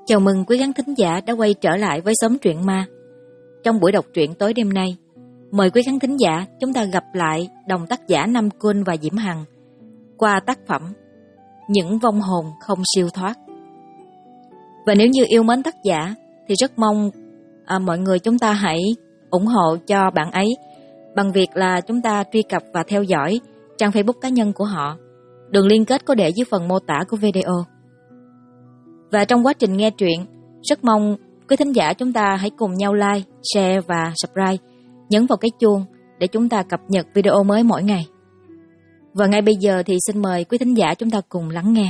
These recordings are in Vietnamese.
Chào mừng quý khán thính giả đã quay trở lại với Xóm Truyện Ma. Trong buổi đọc truyện tối đêm nay, mời quý khán thính giả chúng ta gặp lại đồng tác giả Nam Côn và Diễm Hằng qua tác phẩm Những vong hồn không siêu thoát. Và nếu như yêu mến tác giả thì rất mong mọi người chúng ta hãy ủng hộ cho bạn ấy bằng việc là chúng ta truy cập và theo dõi trang Facebook cá nhân của họ. Đường liên kết có để dưới phần mô tả của video. Và trong quá trình nghe truyện, rất mong quý thính giả chúng ta hãy cùng nhau like, share và subscribe, nhấn vào cái chuông để chúng ta cập nhật video mới mỗi ngày. Và ngay bây giờ thì xin mời quý thính giả chúng ta cùng lắng nghe.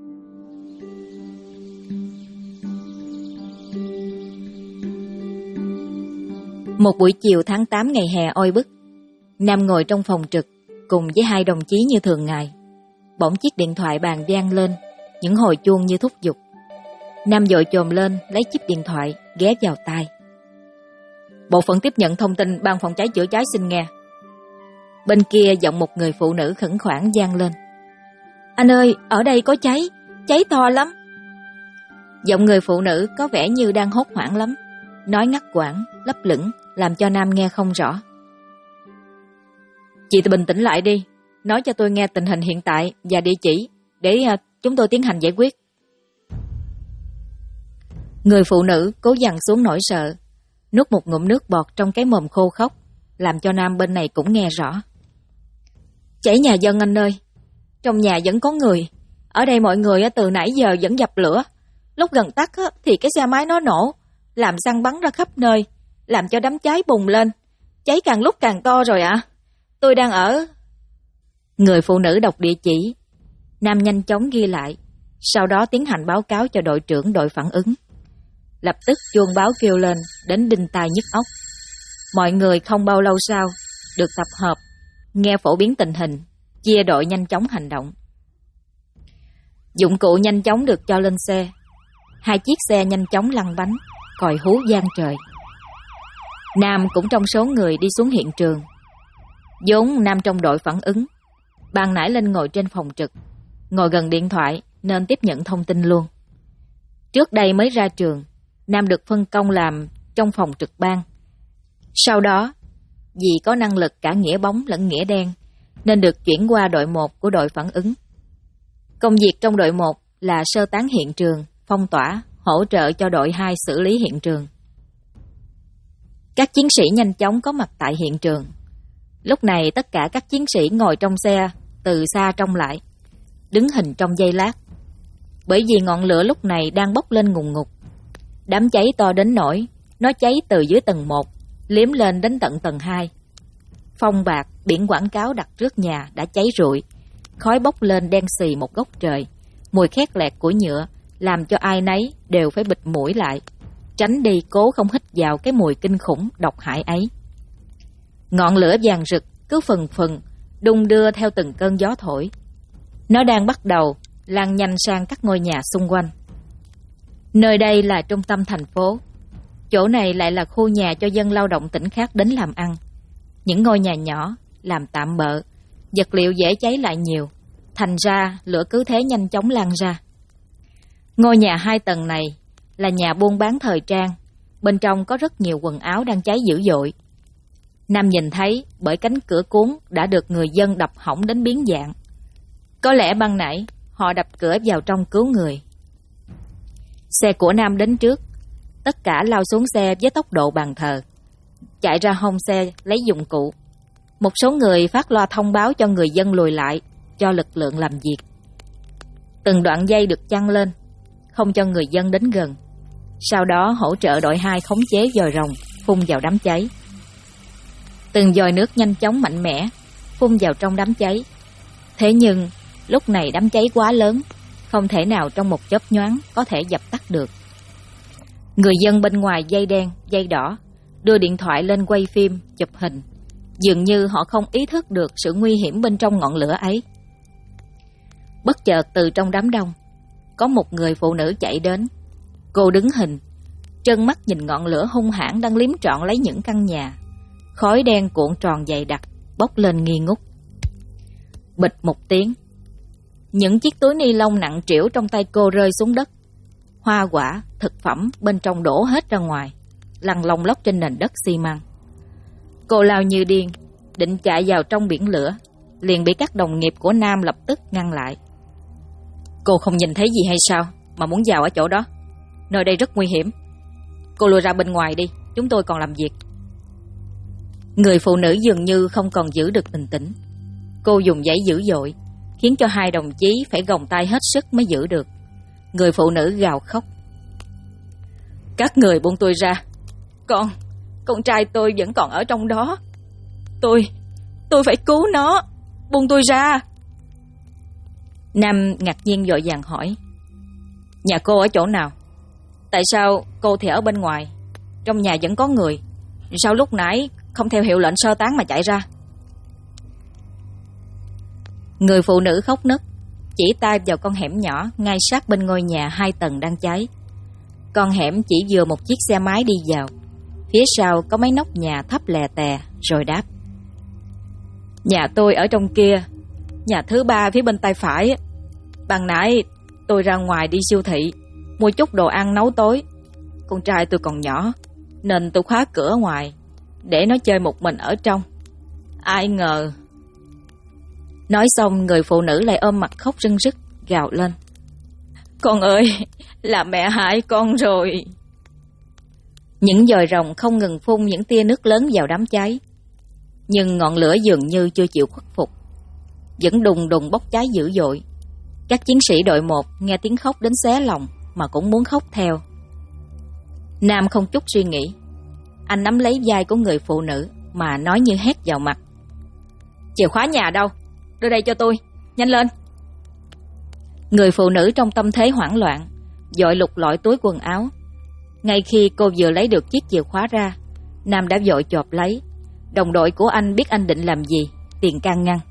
Một buổi chiều tháng 8 ngày hè oi bức, Nam ngồi trong phòng trực cùng với hai đồng chí như thường ngày. Bỗng chiếc điện thoại bàn vang lên, những hồi chuông như thúc giục. Nam vội chồm lên lấy chip điện thoại ghé vào tai. Bộ phận tiếp nhận thông tin ban phòng cháy chữa cháy xin nghe. Bên kia giọng một người phụ nữ khẩn khoản vang lên. Anh ơi, ở đây có cháy, cháy to lắm. Giọng người phụ nữ có vẻ như đang hốt hoảng lắm, nói ngắt quãng, lấp lửng, làm cho Nam nghe không rõ. Chị bình tĩnh lại đi, nói cho tôi nghe tình hình hiện tại và địa chỉ để chúng tôi tiến hành giải quyết. Người phụ nữ cố dằn xuống nỗi sợ, nuốt một ngụm nước bọt trong cái mồm khô khốc, làm cho Nam bên này cũng nghe rõ. Cháy nhà dân anh ơi, trong nhà vẫn có người. Ở đây mọi người từ nãy giờ vẫn dập lửa. Lúc gần tắt thì cái xe máy nó nổ, làm xăng bắn ra khắp nơi, làm cho đám cháy bùng lên. Cháy càng lúc càng to rồi ạ. Tôi đang ở... Người phụ nữ đọc địa chỉ. Nam nhanh chóng ghi lại, sau đó tiến hành báo cáo cho đội trưởng đội phản ứng. Lập tức chuông báo kêu lên đến đinh tai nhức óc. Mọi người không bao lâu sau được tập hợp, nghe phổ biến tình hình, chia đội nhanh chóng hành động. Dụng cụ nhanh chóng được cho lên xe. Hai chiếc xe nhanh chóng lăn bánh, còi hú vang trời. Nam cũng trong số người đi xuống hiện trường. Vốn Nam trong đội phản ứng, ban nãy lên ngồi trên phòng trực, ngồi gần điện thoại nên tiếp nhận thông tin luôn. Trước đây mới ra trường, Nam được phân công làm trong phòng trực ban. Sau đó, vì có năng lực cả nghĩa bóng lẫn nghĩa đen, nên được chuyển qua đội 1 của đội phản ứng. Công việc trong đội 1 là sơ tán hiện trường, phong tỏa, hỗ trợ cho đội 2 xử lý hiện trường. Các chiến sĩ nhanh chóng có mặt tại hiện trường. Lúc này tất cả các chiến sĩ ngồi trong xe, từ xa trông lại, đứng hình trong giây lát. Bởi vì ngọn lửa lúc này đang bốc lên ngùn ngụt. Đám cháy to đến nỗi nó cháy từ dưới tầng 1, liếm lên đến tận tầng 2. Phong bạc, biển quảng cáo đặt trước nhà đã cháy rụi, khói bốc lên đen xì một góc trời. Mùi khét lẹt của nhựa làm cho ai nấy đều phải bịt mũi lại, tránh đi cố không hít vào cái mùi kinh khủng độc hại ấy. Ngọn lửa vàng rực cứ phừng phừng đung đưa theo từng cơn gió thổi. Nó đang bắt đầu lan nhanh sang các ngôi nhà xung quanh. Nơi đây là trung tâm thành phố. Chỗ này lại là khu nhà cho dân lao động tỉnh khác đến làm ăn. Những ngôi nhà nhỏ, làm tạm bợ, vật liệu dễ cháy lại nhiều. Thành ra lửa cứ thế nhanh chóng lan ra. Ngôi nhà 2 tầng này là nhà buôn bán thời trang. Bên trong có rất nhiều quần áo đang cháy dữ dội. Nam nhìn thấy bởi cánh cửa cuốn đã được người dân đập hỏng đến biến dạng. Có lẽ ban nãy họ đập cửa vào trong cứu người. Xe của Nam đến trước. Tất cả lao xuống xe với tốc độ bàn thờ, chạy ra hông xe lấy dụng cụ. Một số người phát loa thông báo cho người dân lùi lại, cho lực lượng làm việc. Từng đoạn dây được chăng lên, không cho người dân đến gần. Sau đó hỗ trợ đội 2 khống chế vòi rồng phun vào đám cháy. Từng vòi nước nhanh chóng mạnh mẽ phun vào trong đám cháy. Thế nhưng lúc này đám cháy quá lớn, không thể nào trong một chớp nhoáng có thể dập tắt được. Người dân bên ngoài dây đen, dây đỏ đưa điện thoại lên quay phim, chụp hình. Dường như họ không ý thức được sự nguy hiểm bên trong ngọn lửa ấy. Bất chợt từ trong đám đông, có một người phụ nữ chạy đến. Cô đứng hình, trân mắt nhìn ngọn lửa hung hãn đang liếm trọn lấy những căn nhà. Khói đen cuộn tròn dày đặc, bốc lên nghi ngút. Bịch một tiếng, những chiếc túi ni lông nặng trĩu trong tay cô rơi xuống đất. hoa quả, thực phẩm bên trong đổ hết ra ngoài, lăn lông lóc trên nền đất xi măng. Cô lao như điên, định chạy vào trong biển lửa, liền bị các đồng nghiệp của Nam lập tức ngăn lại. Cô không nhìn thấy gì hay sao mà muốn vào ở chỗ đó? Nơi đây rất nguy hiểm. Cô lùi ra bên ngoài đi, chúng tôi còn làm việc. Người phụ nữ dường như không còn giữ được bình tĩnh. Cô dùng giấy dữ dội, khiến cho hai đồng chí phải gồng tay hết sức mới giữ được. Người phụ nữ gào khóc. Các người buông tôi ra. Con trai tôi vẫn còn ở trong đó. Tôi phải cứu nó. Buông tôi ra. Nam ngạc nhiên vội vàng hỏi. Nhà cô ở chỗ nào? Tại sao cô thì ở bên ngoài, trong nhà vẫn có người? Sao lúc nãy không theo hiệu lệnh sơ tán mà chạy ra? Người phụ nữ khóc nấc, chỉ tay vào con hẻm nhỏ ngay sát bên ngôi nhà 2 tầng đang cháy. Con hẻm chỉ vừa một chiếc xe máy đi vào. Phía sau có mấy nóc nhà thấp lè tè, rồi đáp. Nhà tôi ở trong kia, nhà thứ 3 phía bên tay phải. Ban nãy tôi ra ngoài đi siêu thị, mua chút đồ ăn nấu tối. Con trai tôi còn nhỏ, nên tôi khóa cửa ngoài, để nó chơi một mình ở trong. Ai ngờ... Nói xong, người phụ nữ lại ôm mặt khóc rưng rức, gào lên. Con ơi, là mẹ hại con rồi. Những dòi rồng không ngừng phun những tia nước lớn vào đám cháy. Nhưng ngọn lửa dường như chưa chịu khuất phục, vẫn đùng đùng bốc cháy dữ dội. Các chiến sĩ đội 1 nghe tiếng khóc đến xé lòng mà cũng muốn khóc theo. Nam không chút suy nghĩ, anh nắm lấy vai của người phụ nữ mà nói như hét vào mặt. Chìa khóa nhà đâu? Đưa đây cho tôi, nhanh lên. Người phụ nữ trong tâm thế hoảng loạn, vội lục lọi túi quần áo. Ngay khi cô vừa lấy được chiếc chìa khóa ra, Nam đã vội chộp lấy. Đồng đội của anh biết anh định làm gì, liền can ngăn.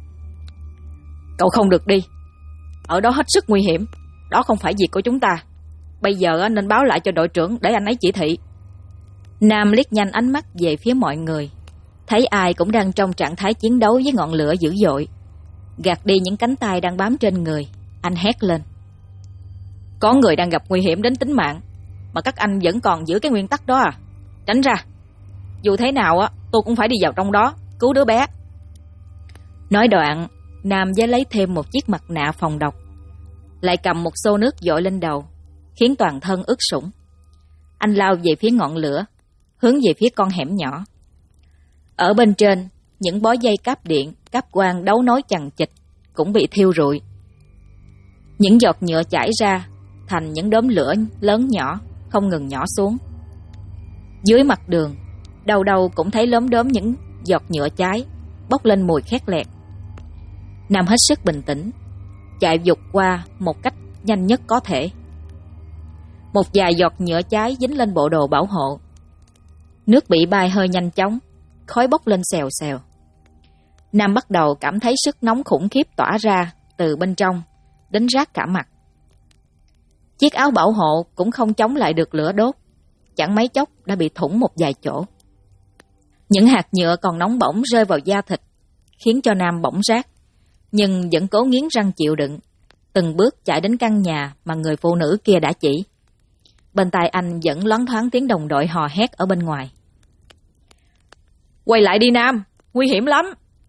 Cậu không được đi, ở đó hết sức nguy hiểm. Đó không phải việc của chúng ta. Bây giờ nên báo lại cho đội trưởng để anh ấy chỉ thị. Nam liếc nhanh ánh mắt về phía mọi người, thấy ai cũng đang trong trạng thái chiến đấu với ngọn lửa dữ dội. Gạt đi những cánh tay đang bám trên người, anh hét lên. Có người đang gặp nguy hiểm đến tính mạng, mà các anh vẫn còn giữ cái nguyên tắc đó à? Tránh ra. Dù thế nào tôi cũng phải đi vào trong đó cứu đứa bé. Nói đoạn, Nam với lấy thêm một chiếc mặt nạ phòng độc, lại cầm một xô nước dội lên đầu, khiến toàn thân ướt sũng. Anh lao về phía ngọn lửa, hướng về phía con hẻm nhỏ. Ở bên trên, những bó dây cáp điện, cáp quang đấu nối chằng chịt cũng bị thiêu rụi. Những giọt nhựa chảy ra thành những đốm lửa lớn nhỏ, không ngừng nhỏ xuống. Dưới mặt đường, đâu đâu cũng thấy lốm đốm những giọt nhựa cháy, bốc lên mùi khét lẹt. Nam hết sức bình tĩnh, chạy vụt qua một cách nhanh nhất có thể. Một vài giọt nhựa cháy dính lên bộ đồ bảo hộ. Nước bị bay hơi nhanh chóng, khói bốc lên xèo xèo. Nam bắt đầu cảm thấy sức nóng khủng khiếp tỏa ra từ bên trong, đến rát cả mặt. Chiếc áo bảo hộ cũng không chống lại được lửa đốt, chẳng mấy chốc đã bị thủng một vài chỗ. Những hạt nhựa còn nóng bỏng rơi vào da thịt, khiến cho Nam bỏng rát, nhưng vẫn cố nghiến răng chịu đựng, từng bước chạy đến căn nhà mà người phụ nữ kia đã chỉ. Bên tai anh vẫn loáng thoáng tiếng đồng đội hò hét ở bên ngoài. Quay lại đi Nam, nguy hiểm lắm.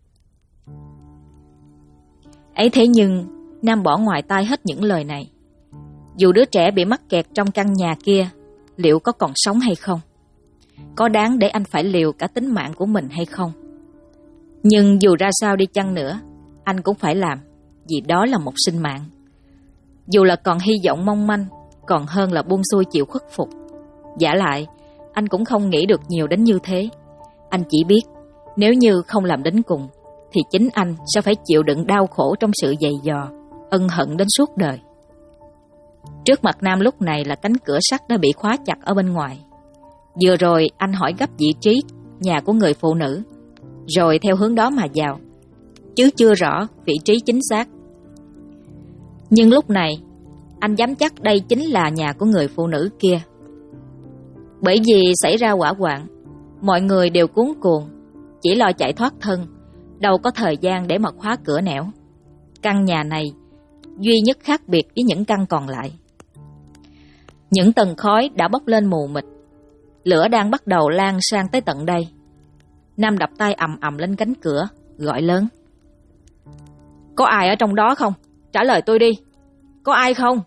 Ấy thế nhưng Nam bỏ ngoài tai hết những lời này. Dù đứa trẻ bị mắc kẹt trong căn nhà kia, liệu có còn sống hay không? Có đáng để anh phải liều cả tính mạng của mình hay không? Nhưng dù ra sao đi chăng nữa, anh cũng phải làm, vì đó là một sinh mạng. Dù là còn hy vọng mong manh, còn hơn là buông xuôi chịu khuất phục. Vả lại, anh cũng không nghĩ được nhiều đến như thế. Anh chỉ biết, nếu như không làm đến cùng, thì chính anh sẽ phải chịu đựng đau khổ trong sự dày dò, ân hận đến suốt đời. Trước mặt Nam lúc này là cánh cửa sắt đã bị khóa chặt ở bên ngoài. Vừa rồi anh hỏi gấp vị trí nhà của người phụ nữ, rồi theo hướng đó mà vào, chứ chưa rõ vị trí chính xác. Nhưng lúc này, anh dám chắc đây chính là nhà của người phụ nữ kia. Bởi vì xảy ra hỏa hoạn, mọi người đều cuống cuồng, chỉ lo chạy thoát thân, đâu có thời gian để mà khóa cửa nẻo. Căn nhà này duy nhất khác biệt với những căn còn lại. Những tầng khói đã bốc lên mù mịt. Lửa đang bắt đầu lan sang tới tận đây. Nam đập tay ầm ầm lên cánh cửa, gọi lớn. Có ai ở trong đó không? Trả lời tôi đi. Có ai không?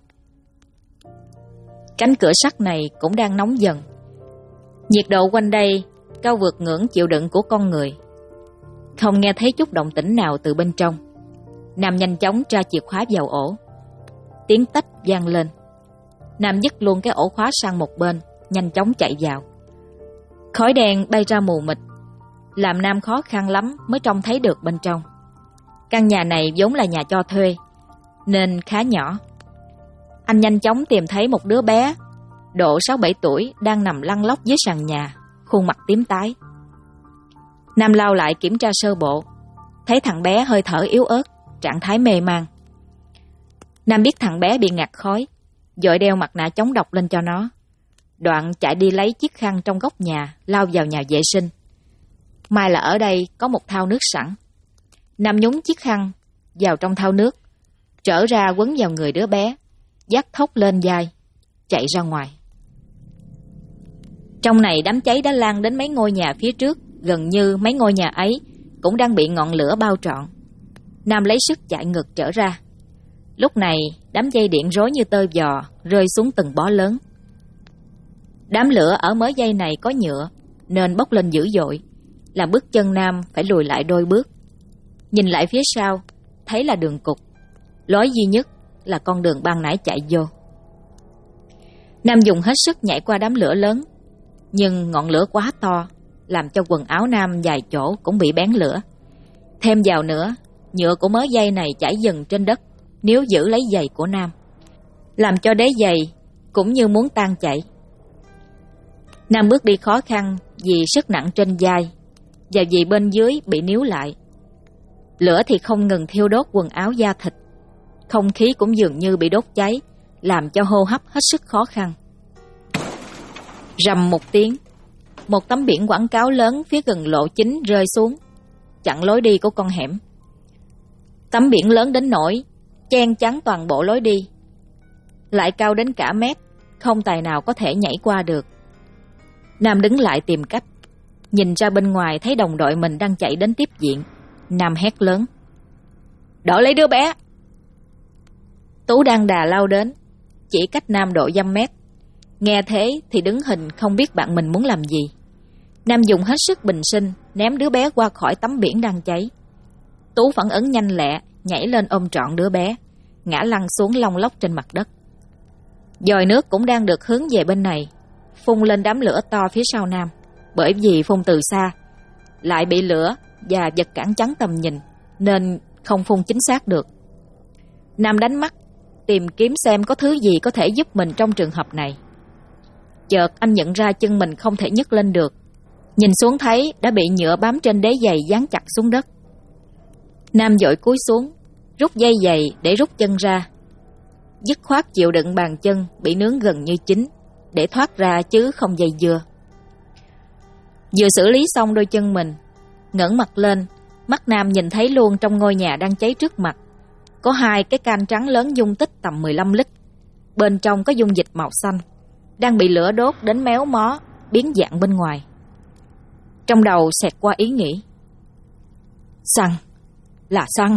Cánh cửa sắt này cũng đang nóng dần. Nhiệt độ quanh đây cao vượt ngưỡng chịu đựng của con người. Không nghe thấy chút động tĩnh nào từ bên trong. Nam nhanh chóng tra chìa khóa vào ổ. Tiếng tách vang lên. Nam dứt luôn cái ổ khóa sang một bên, nhanh chóng chạy vào. Khói đen bay ra mù mịt, làm Nam khó khăn lắm mới trông thấy được bên trong. Căn nhà này vốn là nhà cho thuê, nên khá nhỏ. Anh nhanh chóng tìm thấy một đứa bé, độ 6-7 tuổi, đang nằm lăn lóc dưới sàn nhà, khuôn mặt tím tái. Nam lao lại kiểm tra sơ bộ, thấy thằng bé hơi thở yếu ớt, trạng thái mê man. Nam biết thằng bé bị ngạt khói, vội đeo mặt nạ chống độc lên cho nó. Đoạn chạy đi lấy chiếc khăn trong góc nhà, lao vào nhà vệ sinh. May là ở đây có một thau nước sẵn. Nam nhúng chiếc khăn vào trong thau nước, trở ra quấn vào người đứa bé, vác thốc lên vai, chạy ra ngoài. Trong này đám cháy đã lan đến mấy ngôi nhà phía trước, gần như mấy ngôi nhà ấy cũng đang bị ngọn lửa bao trọn. Nam lấy sức chạy ngược trở ra. Lúc này đám dây điện rối như tơ giò, rơi xuống từng bó lớn. Đám lửa ở mớ dây này có nhựa nên bốc lên dữ dội, làm bước chân Nam phải lùi lại đôi bước. Nhìn lại phía sau, thấy là đường cụt, lối duy nhất là con đường ban nãy chạy vô. Nam dùng hết sức nhảy qua đám lửa lớn, nhưng ngọn lửa quá to, làm cho quần áo Nam vài chỗ cũng bị bén lửa. Thêm vào nữa, nhựa của mớ dây này chảy dần trên đất, níu giữ lấy giày của Nam, làm cho đế giày cũng như muốn tan chảy. Nam bước đi khó khăn vì sức nặng trên vai và vì bên dưới bị níu lại. Lửa thì không ngừng thiêu đốt quần áo da thịt, không khí cũng dường như bị đốt cháy, làm cho hô hấp hết sức khó khăn. Rầm một tiếng, một tấm biển quảng cáo lớn phía gần lộ chính rơi xuống, chặn lối đi của con hẻm. Tấm biển lớn đến nỗi che chắn toàn bộ lối đi, lại cao đến cả mét, không tài nào có thể nhảy qua được. Nam đứng lại tìm cách, nhìn ra bên ngoài thấy đồng đội mình đang chạy đến tiếp viện. Nam hét lớn: "Đỡ lấy đứa bé!" Tú đang đà lao đến, chỉ cách Nam độ dăm mét. Nghe thế thì đứng hình không biết bạn mình muốn làm gì. Nam dùng hết sức bình sinh ném đứa bé qua khỏi tấm biển đang cháy. Tú phản ứng nhanh lẹ, nhảy lên ôm trọn đứa bé, ngã lăn xuống lông lốc trên mặt đất. Dòi nước cũng đang được hướng về bên này, phun lên đám lửa to phía sau Nam. Bởi vì phun từ xa, lại bị lửa và vật cản chắn tầm nhìn, nên không phun chính xác được. Nam đánh mắt, tìm kiếm xem có thứ gì có thể giúp mình trong trường hợp này. Chợt anh nhận ra chân mình không thể nhấc lên được. Nhìn xuống thấy đã bị nhựa bám trên đế giày dán chặt xuống đất. Nam vội cúi xuống, rút dây giày để rút chân ra. Dứt khoát chịu đựng bàn chân bị nướng gần như chín để thoát ra chứ không dây dưa. Vừa xử lý xong đôi chân mình, ngẩng mặt lên, mắt Nam nhìn thấy luôn trong ngôi nhà đang cháy trước mặt có 2 cái can trắng lớn dung tích tầm 15 lít. Bên trong có dung dịch màu xanh, đang bị lửa đốt đến méo mó, biến dạng bên ngoài. Trong đầu xẹt qua ý nghĩ: xăng, là xăng.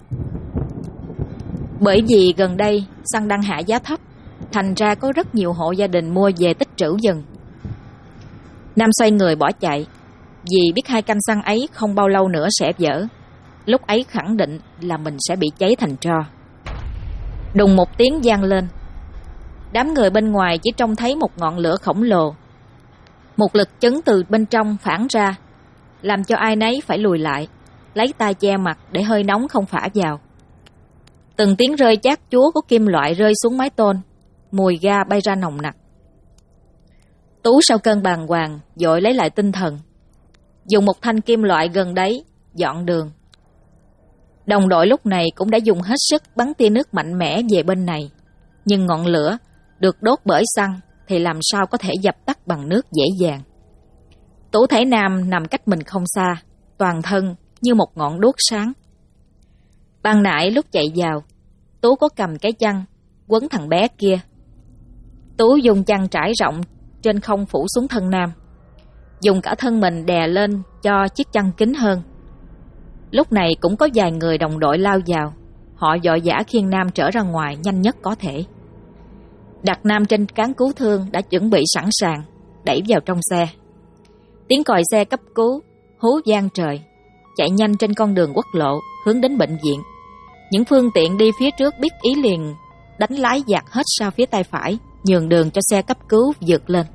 Bởi vì gần đây xăng đang hạ giá thấp, thành ra có rất nhiều hộ gia đình mua về tích trữ dần. Nam xoay người bỏ chạy, vì biết 2 can xăng ấy không bao lâu nữa sẽ vỡ. Lúc ấy khẳng định là mình sẽ bị cháy thành tro. Đùng một tiếng vang lên. Đám người bên ngoài chỉ trông thấy một ngọn lửa khổng lồ. Một lực chấn từ bên trong phản ra, làm cho ai nấy phải lùi lại, lấy tay che mặt để hơi nóng không phả vào. Từng tiếng rơi chát chúa của kim loại rơi xuống mái tôn, mùi ga bay ra nồng nặc. Tú sau cơn bàng hoàng vội lấy lại tinh thần, dùng một thanh kim loại gần đấy dọn đường. Đồng đội lúc này cũng đã dùng hết sức bắn tia nước mạnh mẽ về bên này, nhưng ngọn lửa được đốt bởi xăng thì làm sao có thể dập tắt bằng nước dễ dàng. Tú thấy Nam nằm cách mình không xa, toàn thân như một ngọn đuốc sáng. Ban nãy lúc chạy vào, Tú có cầm cái chăn quấn thằng bé kia. Tú dùng chăn trải rộng trên không phủ xuống thân Nam, dùng cả thân mình đè lên cho chiếc chăn kín hơn. Lúc này cũng có vài người đồng đội lao vào. Họ vội vã khiêng Nam trở ra ngoài nhanh nhất có thể. Đặt Nam trên cán cứu thương đã chuẩn bị sẵn sàng, đẩy vào trong xe. Tiếng còi xe cấp cứu hú vang trời, chạy nhanh trên con đường quốc lộ hướng đến bệnh viện. Những phương tiện đi phía trước biết ý liền đánh lái dạt hết sang phía tay phải, nhường đường cho xe cấp cứu vượt lên.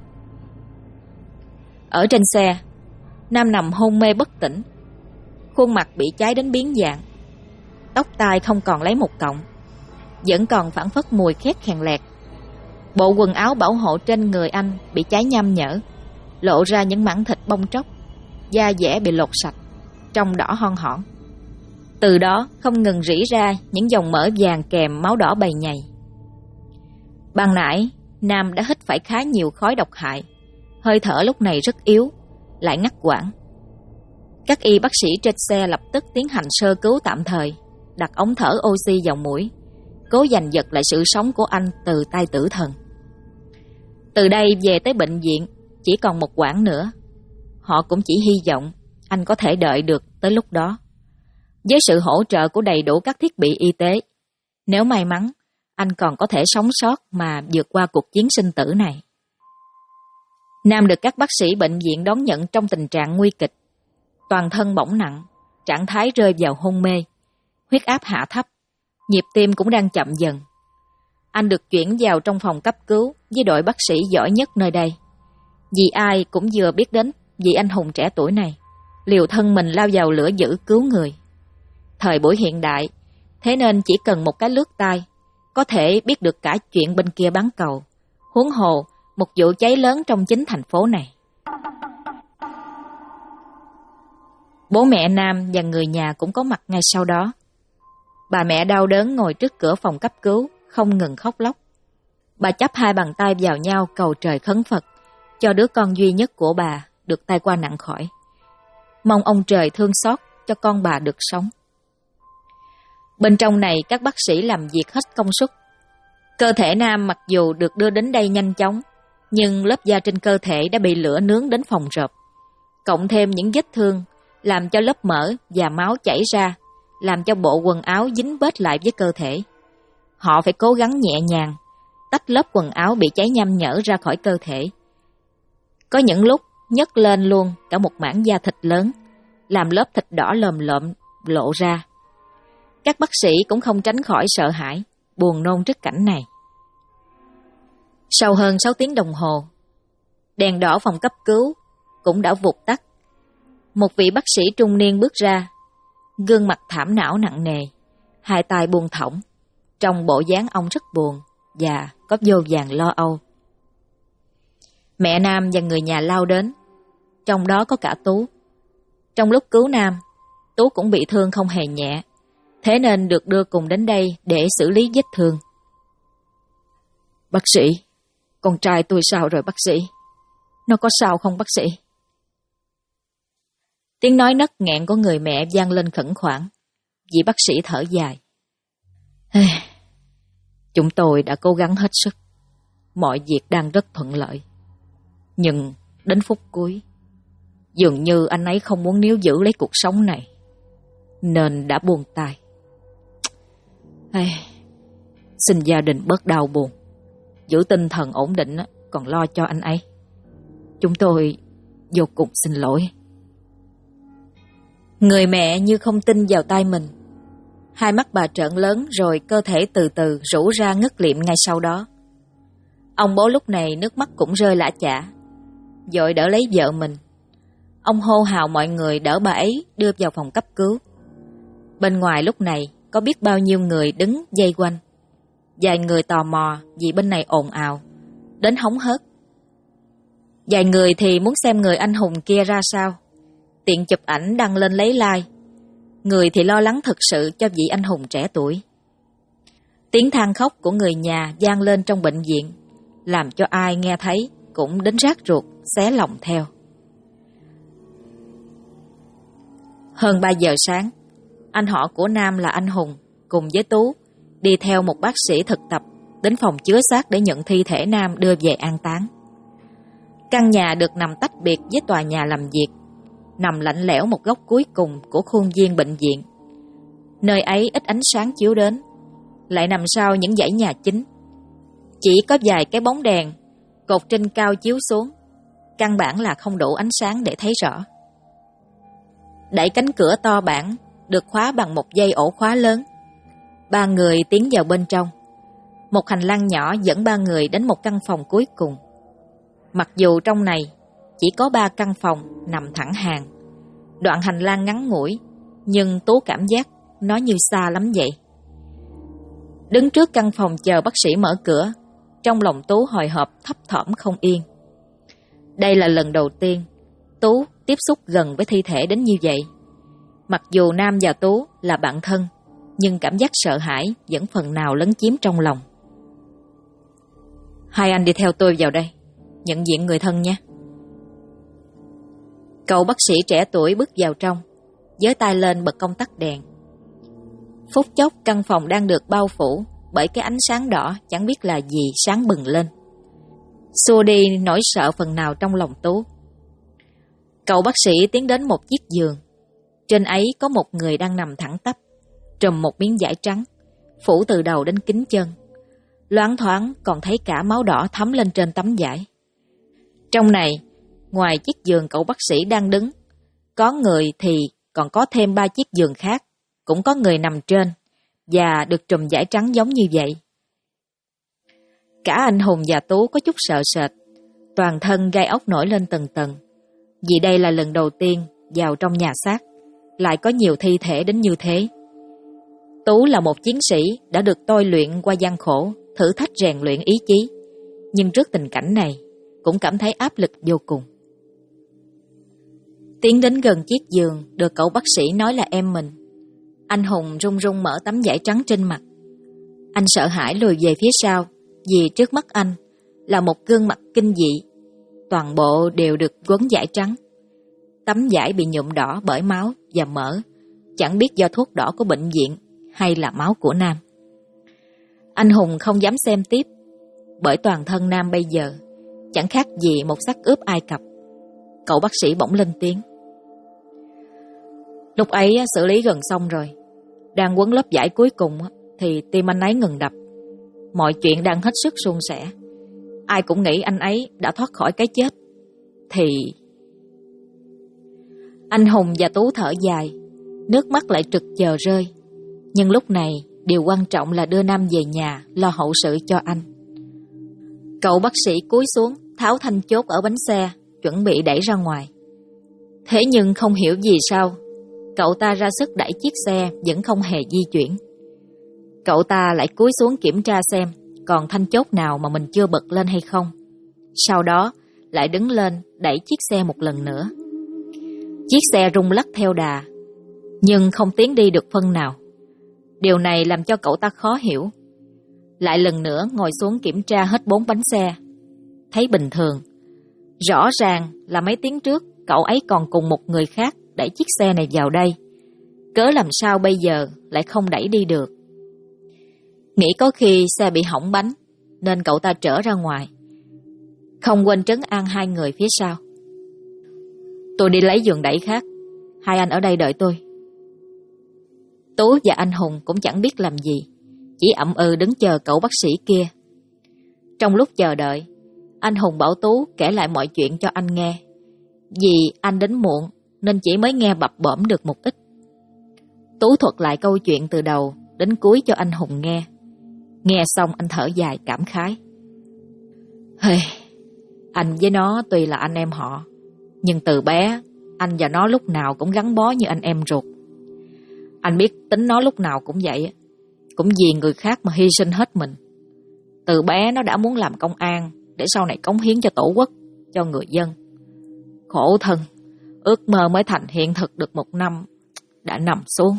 Ở trên xe, Nam nằm hôn mê bất tỉnh, khuôn mặt bị cháy đến biến dạng, tóc tai không còn lấy một cọng, vẫn còn phảng phất mùi khét khèn lẹt. Bộ quần áo bảo hộ trên người anh bị cháy nham nhở, lộ ra những mảng thịt bong tróc, da dẻ bị lột sạch, trông đỏ hon hỏn. Từ đó không ngừng rỉ ra những dòng mỡ vàng kèm máu đỏ bầy nhầy. Ban nãy, Nam đã hít phải khá nhiều khói độc hại, hơi thở lúc này rất yếu, lại ngắt quãng. Các y bác sĩ trên xe lập tức tiến hành sơ cứu tạm thời, đặt ống thở oxy vào mũi, cố giành giật lại sự sống của anh từ tay tử thần. Từ đây về tới bệnh viện chỉ còn một quãng nữa. Họ cũng chỉ hy vọng anh có thể đợi được tới lúc đó. Với sự hỗ trợ của đầy đủ các thiết bị y tế, nếu may mắn, anh còn có thể sống sót mà vượt qua cuộc chiến sinh tử này. Nam được các bác sĩ bệnh viện đón nhận trong tình trạng nguy kịch. Toàn thân bỏng nặng, trạng thái rơi vào hôn mê, huyết áp hạ thấp, nhịp tim cũng đang chậm dần. Anh được chuyển vào trong phòng cấp cứu với đội bác sĩ giỏi nhất nơi đây. Vì ai cũng vừa biết đến vị anh hùng trẻ tuổi này, liều thân mình lao vào lửa dữ cứu người. Thời buổi hiện đại, thế nên chỉ cần một cái lướt tai, có thể biết được cả chuyện bên kia bán cầu, huống hồ một vụ cháy lớn trong chính thành phố này. Bố mẹ Nam và người nhà cũng có mặt ngay sau đó. Bà mẹ đau đớn ngồi trước cửa phòng cấp cứu, không ngừng khóc lóc. Bà chắp hai bàn tay vào nhau cầu trời khấn Phật, cho đứa con duy nhất của bà được tai qua nặng khỏi. Mong ông trời thương xót cho con bà được sống. Bên trong này các bác sĩ làm việc hết công suất. Cơ thể Nam mặc dù được đưa đến đây nhanh chóng, nhưng lớp da trên cơ thể đã bị lửa nướng đến phồng rộp. Cộng thêm những vết thương làm cho lớp mỡ và máu chảy ra, làm cho bộ quần áo dính bết lại với cơ thể. Họ phải cố gắng nhẹ nhàng tách lớp quần áo bị cháy nham nhở ra khỏi cơ thể. Có những lúc nhấc lên luôn cả một mảng da thịt lớn, làm lớp thịt đỏ lồm lộm lộ ra. Các bác sĩ cũng không tránh khỏi sợ hãi, buồn nôn trước cảnh này. Sau hơn 6 tiếng đồng hồ, đèn đỏ phòng cấp cứu cũng đã vụt tắt. Một vị bác sĩ trung niên bước ra, gương mặt thảm não nặng nề, hai tay buông thõng, trong bộ dáng ông rất buồn và có vô vàn lo âu. Mẹ Nam và người nhà lao đến, trong đó có cả Tú. Trong lúc cứu Nam, Tú cũng bị thương không hề nhẹ, thế nên được đưa cùng đến đây để xử lý vết thương. Bác sĩ, con trai tôi sao rồi bác sĩ? Nó có sao không bác sĩ? Tiếng nói nấc nghẹn của người mẹ vang lên khẩn khoản. Vị bác sĩ thở dài. Chúng tôi đã cố gắng hết sức. Mọi việc đang rất thuận lợi. Nhưng đến phút cuối, dường như anh ấy không muốn níu giữ lấy cuộc sống này, nên đã buông tay. Xin gia đình bớt đau buồn, giữ tinh thần ổn định còn lo cho anh ấy. Chúng tôi vô cùng xin lỗi. Người mẹ như không tin vào tai mình. Hai mắt bà trợn lớn rồi cơ thể từ từ rũ ra ngất liệm ngay sau đó. Ông bố lúc này nước mắt cũng rơi lã chã, vội đỡ lấy vợ mình. Ông hô hào mọi người đỡ bà ấy đưa vào phòng cấp cứu. Bên ngoài lúc này có biết bao nhiêu người đứng vây quanh. Vài người tò mò vì bên này ồn ào, đến hóng hớt. Vài người thì muốn xem người anh hùng kia ra sao, tiện chụp ảnh đăng lên lấy like. Người thì lo lắng thực sự cho vị anh hùng trẻ tuổi. Tiếng than khóc của người nhà vang lên trong bệnh viện, làm cho ai nghe thấy cũng đến rát ruột, xé lòng theo. Hơn 3 giờ sáng, anh họ của Nam là anh Hùng cùng với Tú đi theo một bác sĩ thực tập đến phòng chứa xác để nhận thi thể Nam đưa về an táng. Căn nhà được nằm tách biệt với tòa nhà làm việc, nằm lạnh lẽo một góc cuối cùng của khuôn viên bệnh viện. Nơi ấy ít ánh sáng chiếu đến, lại nằm sau những dãy nhà chính. Chỉ có vài cái bóng đèn cột trên cao chiếu xuống, căn bản là không đủ ánh sáng để thấy rõ. Đẩy cánh cửa to bản được khóa bằng một dây ổ khóa lớn. Ba người tiến vào bên trong. Một hành lang nhỏ dẫn ba người đến một căn phòng cuối cùng. Mặc dù trong này chỉ có 3 căn phòng nằm thẳng hàng, đoạn hành lang ngắn ngủi, nhưng Tú cảm giác nó như xa lắm vậy. Đứng trước căn phòng chờ bác sĩ mở cửa, trong lòng Tú hồi hộp thấp thỏm không yên. Đây là lần đầu tiên Tú tiếp xúc gần với thi thể đến như vậy. Mặc dù Nam và Tú là bạn thân, nhưng cảm giác sợ hãi vẫn phần nào lấn chiếm trong lòng. Hai anh đi theo tôi vào đây, nhận diện người thân nhé. Cậu bác sĩ trẻ tuổi bước vào trong, giơ tay lên bật công tắc đèn. Phút chốc căn phòng đang được bao phủ bởi cái ánh sáng đỏ chẳng biết là gì sáng bừng lên, xua đi nỗi sợ phần nào trong lòng Tú. Cậu bác sĩ tiến đến một chiếc giường. Trên ấy có một người đang nằm thẳng tắp, trùm một miếng vải trắng, phủ từ đầu đến kính chân. Loáng thoáng còn thấy cả máu đỏ thấm lên trên tấm vải. Trong này, ngoài chiếc giường cậu bác sĩ đang đứng, có người thì còn có thêm 3 chiếc giường khác, cũng có người nằm trên và được trùm vải trắng giống như vậy. Cả anh Hùng và Tú có chút sợ sệt, toàn thân gai ốc nổi lên từng tầng, vì đây là lần đầu tiên vào trong nhà xác, lại có nhiều thi thể đến như thế. Tú là một chiến sĩ đã được tôi luyện qua gian khổ, thử thách rèn luyện ý chí, nhưng trước tình cảnh này cũng cảm thấy áp lực vô cùng. Tiến đến gần chiếc giường được cậu bác sĩ nói là em mình, anh Hùng run run mở tấm vải trắng trên mặt. Anh sợ hãi lùi về phía sau, vì trước mắt anh là một gương mặt kinh dị, toàn bộ đều được quấn vải trắng. Tấm vải bị nhuộm đỏ bởi máu và mỡ, chẳng biết do thuốc đỏ của bệnh viện hay là máu của Nam. Anh Hùng không dám xem tiếp, bởi toàn thân Nam bây giờ chẳng khác gì một xác ướp Ai Cập. Cậu bác sĩ bỗng lên tiếng. Lúc ấy xử lý gần xong rồi, đang quấn lớp vải cuối cùng thì tim anh ấy ngừng đập. Mọi chuyện đang hết sức suôn sẻ, ai cũng nghĩ anh ấy đã thoát khỏi cái chết. Thì anh Hùng và Tú thở dài, nước mắt lại trực chờ rơi. Nhưng lúc này điều quan trọng là đưa Nam về nhà lo hậu sự cho anh. Cậu bác sĩ cúi xuống tháo thanh chốt ở bánh xe, chuẩn bị đẩy ra ngoài. Thế nhưng không hiểu vì sao, cậu ta ra sức đẩy chiếc xe vẫn không hề di chuyển. Cậu ta lại cúi xuống kiểm tra xem còn thanh chốt nào mà mình chưa bật lên hay không. Sau đó lại đứng lên đẩy chiếc xe một lần nữa. Chiếc xe rung lắc theo đà, nhưng không tiến đi được phân nào. Điều này làm cho cậu ta khó hiểu. Lại lần nữa ngồi xuống kiểm tra hết 4 bánh xe, thấy bình thường. Rõ ràng là mấy tiếng trước cậu ấy còn cùng một người khác đẩy chiếc xe này vào đây, cớ làm sao bây giờ lại không đẩy đi được. Nghĩ có khi xe bị hỏng bánh nên cậu ta trở ra ngoài, không quên trấn an 2 người phía sau. Tôi đi lấy giường đẩy khác, hai anh ở đây đợi tôi. Tú và anh Hùng cũng chẳng biết làm gì, chỉ ậm ừ đứng chờ cậu bác sĩ kia. Trong lúc chờ đợi, anh Hùng bảo Tú kể lại mọi chuyện cho anh nghe, vì anh đến muộn nên chỉ mới nghe bập bõm được một ít. Tú thuật lại câu chuyện từ đầu đến cuối cho anh Hùng nghe. Nghe xong anh thở dài cảm khái. Anh với nó tuy là anh em họ, nhưng từ bé anh và nó lúc nào cũng gắn bó như anh em ruột. Anh biết tính nó lúc nào cũng vậy, cũng vì người khác mà hy sinh hết mình. Từ bé nó đã muốn làm công an để sau này cống hiến cho tổ quốc, cho người dân. Khổ thân, ước mơ mới thành hiện thực được 1 năm đã nằm xuống.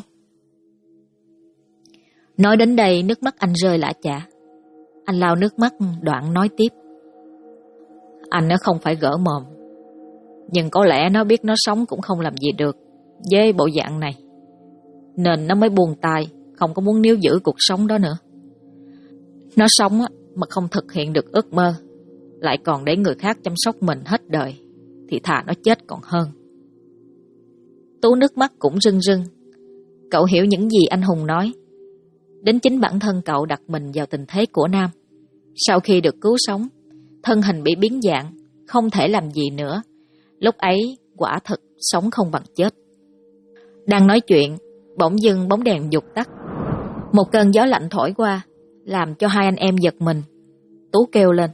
Nói đến đây nước mắt anh rơi lã chã. Anh lau nước mắt đoạn nói tiếp. Anh nó không phải gỡ mồm, nhưng có lẽ nó biết nó sống cũng không làm gì được với bộ dạng này, nên nó mới buông tay, không có muốn níu giữ cuộc sống đó nữa. Nó sống mà không thực hiện được ước mơ, lại còn để người khác chăm sóc mình hết đời, thì thà nó chết còn hơn. Tú nước mắt cũng rưng rưng. Cậu hiểu những gì anh Hùng nói. Đến chính bản thân cậu đặt mình vào tình thế của Nam. Sau khi được cứu sống, thân hình bị biến dạng, không thể làm gì nữa. Lúc ấy quả thực sống không bằng chết. Đang nói chuyện, bỗng dưng bóng đèn vụt tắt. Một cơn gió lạnh thổi qua, làm cho hai anh em giật mình. Tú kêu lên: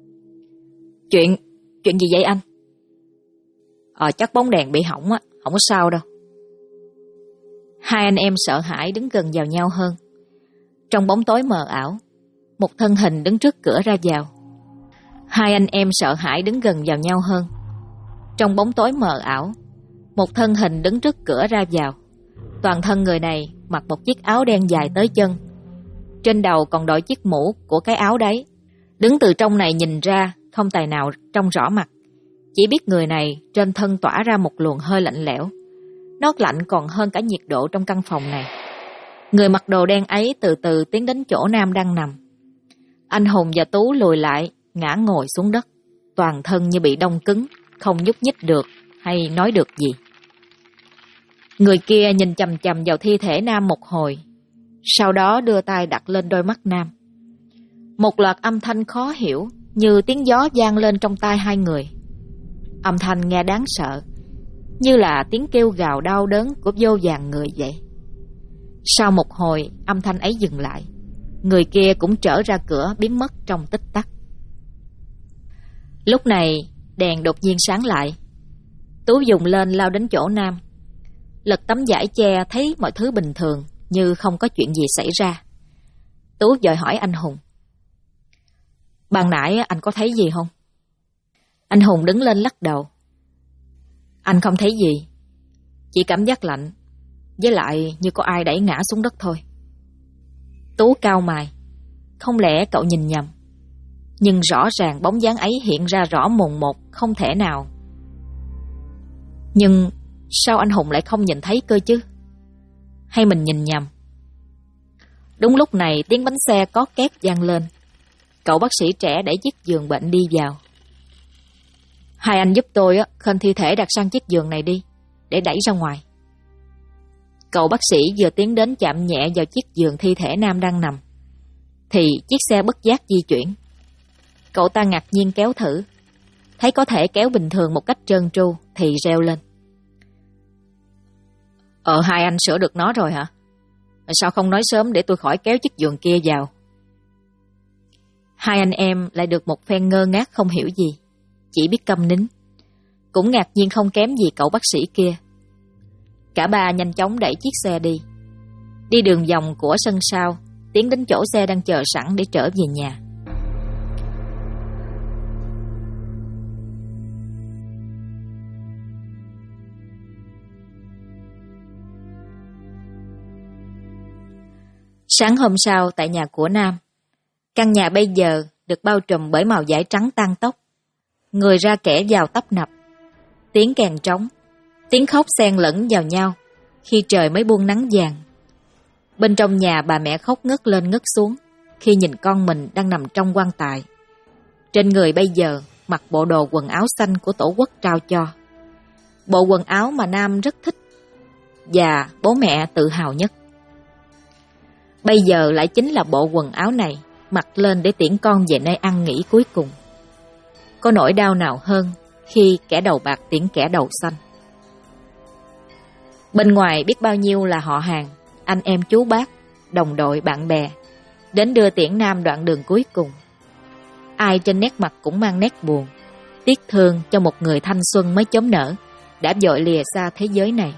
Chuyện gì vậy anh? Chắc bóng đèn bị hỏng á, không có sao đâu. Hai anh em sợ hãi đứng gần vào nhau hơn. Trong bóng tối mờ ảo, một thân hình đứng trước cửa ra vào. Hai anh em sợ hãi đứng gần vào nhau hơn. Trong bóng tối mờ ảo, một thân hình đứng trước cửa ra vào. Toàn thân người này mặc một chiếc áo đen dài tới chân. Trên đầu còn đội chiếc mũ của cái áo đấy. Đứng từ trong này nhìn ra, không tài nào trông rõ mặt. Chỉ biết người này trên thân tỏa ra một luồng hơi lạnh lẽo. Nó lạnh còn hơn cả nhiệt độ trong căn phòng này. Người mặc đồ đen ấy từ từ tiến đến chỗ Nam đang nằm. Anh Hùng và Tú lùi lại, ngã ngồi xuống đất. Toàn thân như bị đông cứng, không nhúc nhích được hay nói được gì. Người kia nhìn chằm chằm vào thi thể Nam một hồi, sau đó đưa tay đặt lên đôi mắt Nam. Một loạt âm thanh khó hiểu như tiếng gió vang lên trong tai hai người. Âm thanh nghe đáng sợ, như là tiếng kêu gào đau đớn của vô vàn người vậy. Sau một hồi, âm thanh ấy dừng lại. Người kia cũng trở ra cửa, biến mất trong tích tắc. Lúc này, đèn đột nhiên sáng lại. Tú dùng lên lao đến chỗ Nam. Lật tấm vải che thấy mọi thứ bình thường, như không có chuyện gì xảy ra. Tú vội hỏi anh Hùng: Ban nãy anh có thấy gì không? Anh Hùng đứng lên lắc đầu. Anh không thấy gì, chỉ cảm giác lạnh, với lại như có ai đẩy ngã xuống đất thôi. Tú cau mày. Không lẽ cậu nhìn nhầm? Nhưng rõ ràng bóng dáng ấy hiện ra rõ mồn một, không thể nào. Nhưng sao anh Hùng lại không nhìn thấy cơ chứ? Hay mình nhìn nhầm? Đúng lúc này tiếng bánh xe có két vang lên. Cậu bác sĩ trẻ đẩy chiếc giường bệnh đi vào. Hai anh giúp tôi khênh thi thể đặt sang chiếc giường này đi, để đẩy ra ngoài. Cậu bác sĩ vừa tiến đến chạm nhẹ vào chiếc giường thi thể Nam đang nằm, thì chiếc xe bất giác di chuyển. Cậu ta ngạc nhiên kéo thử, thấy có thể kéo bình thường một cách trơn tru, thì reo lên: Hai anh sửa được nó rồi hả? Sao không nói sớm để tôi khỏi kéo chiếc giường kia vào? Hai anh em lại được một phen ngơ ngác không hiểu gì, chỉ biết câm nín. Cũng ngạc nhiên không kém gì cậu bác sĩ kia. Cả ba nhanh chóng đẩy chiếc xe đi. Đi đường vòng của sân sau, tiến đến chỗ xe đang chờ sẵn để trở về nhà. Sáng hôm sau tại nhà của Nam, căn nhà bây giờ được bao trùm bởi màu vải trắng tang tóc. Người ra kẻ vào tấp nập. Tiếng kèn trống, tiếng khóc xen lẫn vào nhau khi trời mới buông nắng vàng. Bên trong nhà bà mẹ khóc ngất lên ngất xuống khi nhìn con mình đang nằm trong quan tài. Trên người bây giờ mặc bộ đồ quần áo xanh của Tổ quốc trao cho. Bộ quần áo mà Nam rất thích và bố mẹ tự hào nhất. Bây giờ lại chính là bộ quần áo này mặc lên để tiễn con về nơi ăn nghỉ cuối cùng. Có nỗi đau nào hơn khi kẻ đầu bạc tiễn kẻ đầu xanh. Bên ngoài biết bao nhiêu là họ hàng, anh em chú bác, đồng đội bạn bè đến đưa tiễn Nam đoạn đường cuối cùng. Ai trên nét mặt cũng mang nét buồn, tiếc thương cho một người thanh xuân mới chớm nở đã vội lìa xa thế giới này.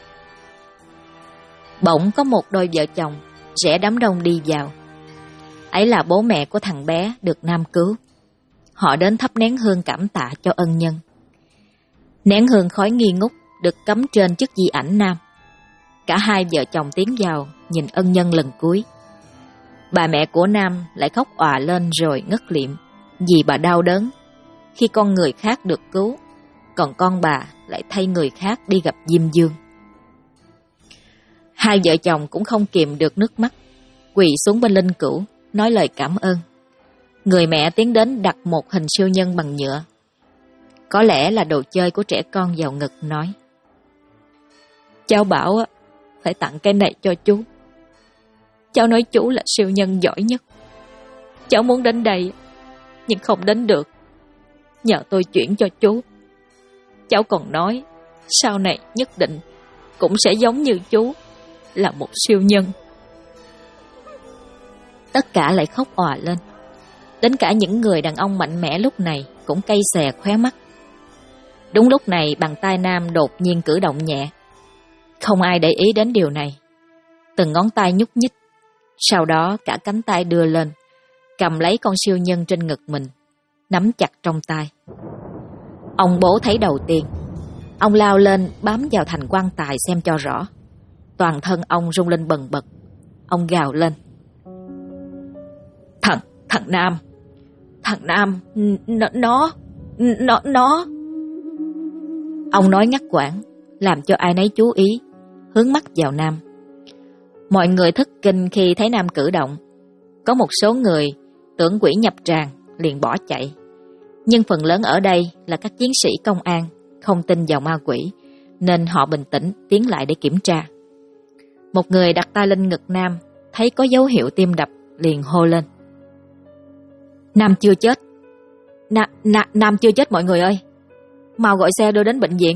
Bỗng có một đôi vợ chồng rẽ đám đông đi vào. Ấy là bố mẹ của thằng bé được Nam cứu. Họ đến thắp nén hương cảm tạ cho ân nhân. Nén hương khói nghi ngút được cắm trên chiếc di ảnh Nam. Cả hai vợ chồng tiến vào nhìn ân nhân lần cuối. Bà mẹ của Nam lại khóc òa lên rồi ngất lịm vì bà đau đớn khi con người khác được cứu, còn con bà lại thay người khác đi gặp Diêm Dương. Hai vợ chồng cũng không kìm được nước mắt, quỳ xuống bên linh cữu, nói lời cảm ơn. Người mẹ tiến đến đặt một hình siêu nhân bằng nhựa, có lẽ là đồ chơi của trẻ con, vào ngực nói: cháu bảo phải tặng cái này cho chú. Cháu nói chú là siêu nhân giỏi nhất. Cháu muốn đến đây nhưng không đến được, nhờ tôi chuyển cho chú. Cháu còn nói sau này nhất định cũng sẽ giống như chú, là một siêu nhân. Tất cả lại khóc òa lên. Đến cả những người đàn ông mạnh mẽ lúc này cũng cay xè khóe mắt. Đúng lúc này bàn tay Nam đột nhiên cử động nhẹ. Không ai để ý đến điều này. Từng ngón tay nhúc nhích, sau đó cả cánh tay đưa lên, cầm lấy con siêu nhân trên ngực mình, nắm chặt trong tay. Ông bố thấy đầu tiên. Ông lao lên bám vào thành quan tài xem cho rõ. Toàn thân ông rung lên bần bật. Ông gào lên: Thằng Nam, nó. Ông nói ngắt quãng, làm cho ai nấy chú ý, hướng mắt vào Nam. Mọi người thất kinh khi thấy Nam cử động. Có một số người tưởng quỷ nhập tràng liền bỏ chạy, nhưng phần lớn ở đây là các chiến sĩ công an, không tin vào ma quỷ, nên họ bình tĩnh tiến lại để kiểm tra. Một người đặt tay lên ngực Nam, thấy có dấu hiệu tim đập, liền hô lên: Nam chưa chết. Nam chưa chết mọi người ơi, mau gọi xe đưa đến bệnh viện.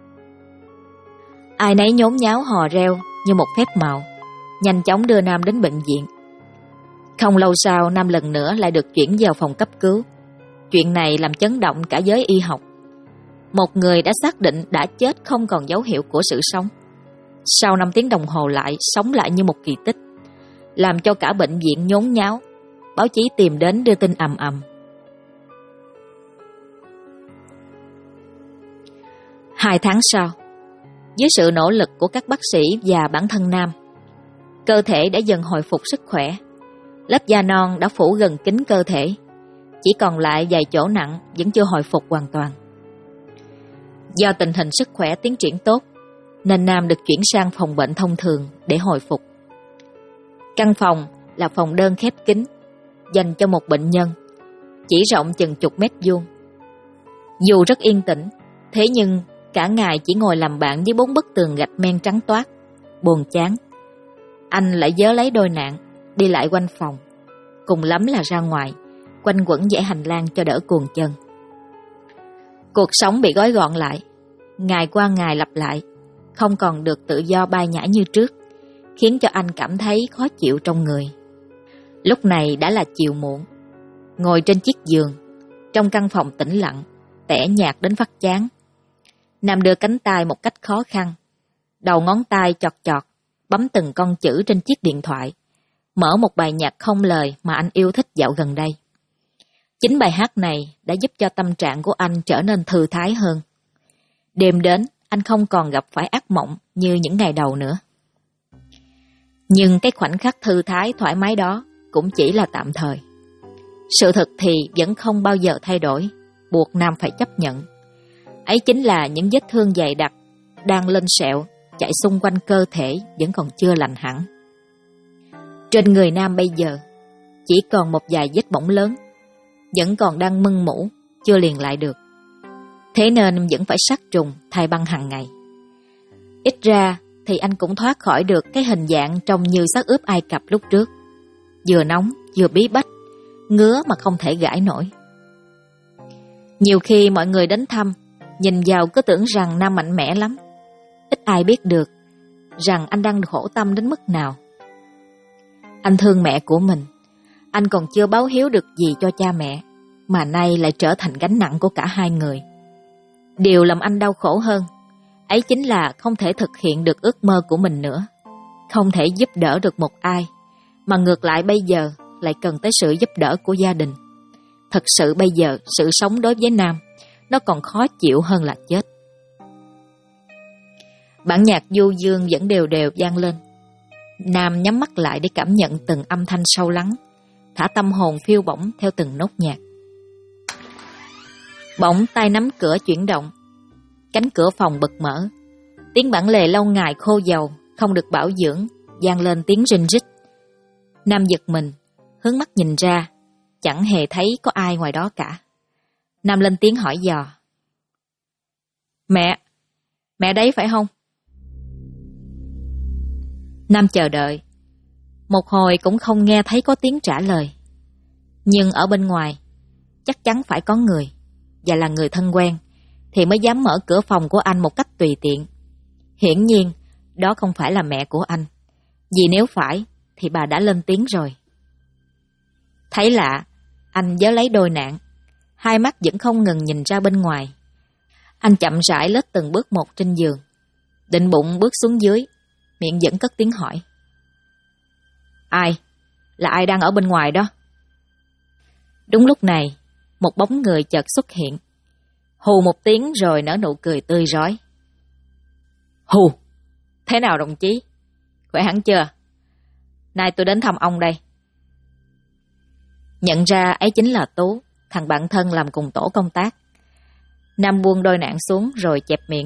Ai nấy nhốn nháo hò reo như một phép màu, nhanh chóng đưa Nam đến bệnh viện. Không lâu sau, Nam lần nữa lại được chuyển vào phòng cấp cứu. Chuyện này làm chấn động cả giới y học. Một người đã xác định đã chết không còn dấu hiệu của sự sống, sau 5 tiếng đồng hồ lại sống lại như một kỳ tích, làm cho cả bệnh viện nhốn nháo. Báo chí tìm đến đưa tin ầm ầm. 2 tháng sau, dưới sự nỗ lực của các bác sĩ và bản thân Nam, cơ thể đã dần hồi phục sức khỏe. Lớp da non đã phủ gần kín cơ thể, chỉ còn lại vài chỗ nặng vẫn chưa hồi phục hoàn toàn. Do tình hình sức khỏe tiến triển tốt, nên Nam được chuyển sang phòng bệnh thông thường để hồi phục. Căn phòng là phòng đơn khép kín, dành cho một bệnh nhân, chỉ rộng chừng chục mét vuông. Dù rất yên tĩnh, thế nhưng cả ngày chỉ ngồi làm bạn với 4 bức tường gạch men trắng toát, buồn chán. Anh lại vớ lấy đôi nạn, đi lại quanh phòng, cùng lắm là ra ngoài, quanh quẩn dãy hành lang cho đỡ cuồng chân. Cuộc sống bị gói gọn lại, ngày qua ngày lặp lại, không còn được tự do bay nhảy như trước, khiến cho anh cảm thấy khó chịu trong người. Lúc này đã là chiều muộn, ngồi trên chiếc giường, trong căn phòng tĩnh lặng, tẻ nhạt đến phát chán. Nam đưa cánh tay một cách khó khăn, đầu ngón tay chọt chọt, bấm từng con chữ trên chiếc điện thoại, mở một bài nhạc không lời mà anh yêu thích dạo gần đây. Chính bài hát này đã giúp cho tâm trạng của anh trở nên thư thái hơn. Đêm đến, anh không còn gặp phải ác mộng như những ngày đầu nữa. Nhưng cái khoảnh khắc thư thái thoải mái đó cũng chỉ là tạm thời. Sự thật thì vẫn không bao giờ thay đổi, buộc Nam phải chấp nhận. Ấy chính là những vết thương dày đặc, đang lên sẹo, chạy xung quanh cơ thể vẫn còn chưa lành hẳn. Trên người Nam bây giờ chỉ còn một vài vết bỏng lớn, vẫn còn đang mưng mủ, chưa liền lại được. Thế nên vẫn phải sát trùng thay băng hàng ngày. Ít ra thì anh cũng thoát khỏi được cái hình dạng trông như xác ướp Ai Cập lúc trước, vừa nóng vừa bí bách, ngứa mà không thể gãi nổi. Nhiều khi mọi người đến thăm, nhìn vào cứ tưởng rằng Nam mạnh mẽ lắm. Ít ai biết được rằng anh đang khổ tâm đến mức nào. Anh thương mẹ của mình, anh còn chưa báo hiếu được gì cho cha mẹ, mà nay lại trở thành gánh nặng của cả hai người. Điều làm anh đau khổ hơn, ấy chính là không thể thực hiện được ước mơ của mình nữa, không thể giúp đỡ được một ai, mà ngược lại bây giờ lại cần tới sự giúp đỡ của gia đình. Thật sự bây giờ sự sống đối với Nam, nó còn khó chịu hơn là chết. Bản nhạc du dương vẫn đều đều vang lên. Nam nhắm mắt lại để cảm nhận từng âm thanh sâu lắng, thả tâm hồn phiêu bổng theo từng nốt nhạc. Bỗng tay nắm cửa chuyển động, cánh cửa phòng bật mở, tiếng bản lề lâu ngày khô dầu, không được bảo dưỡng, vang lên tiếng rinh rít. Nam giật mình, hướng mắt nhìn ra, chẳng hề thấy có ai ngoài đó cả. Nam lên tiếng hỏi dò. Mẹ đấy phải không? Nam chờ đợi. Một hồi cũng không nghe thấy có tiếng trả lời. Nhưng ở bên ngoài, chắc chắn phải có người, và là người thân quen, thì mới dám mở cửa phòng của anh một cách tùy tiện. Hiển nhiên, đó không phải là mẹ của anh. Vì nếu phải, thì bà đã lên tiếng rồi. Thấy lạ, anh vớ lấy đôi nạn, hai mắt vẫn không ngừng nhìn ra bên ngoài. Anh chậm rãi lết từng bước một trên giường, định bụng bước xuống dưới, miệng vẫn cất tiếng hỏi. Ai? Là ai đang ở bên ngoài đó? Đúng lúc này, một bóng người chợt xuất hiện. Hù một tiếng rồi nở nụ cười tươi rói. Hù, thế nào đồng chí? Khỏe hẳn chưa? Nay tôi đến thăm ông đây. Nhận ra ấy chính là Tú, thằng bạn thân làm cùng tổ công tác. Nam buông đôi nạn xuống rồi chẹp miệng.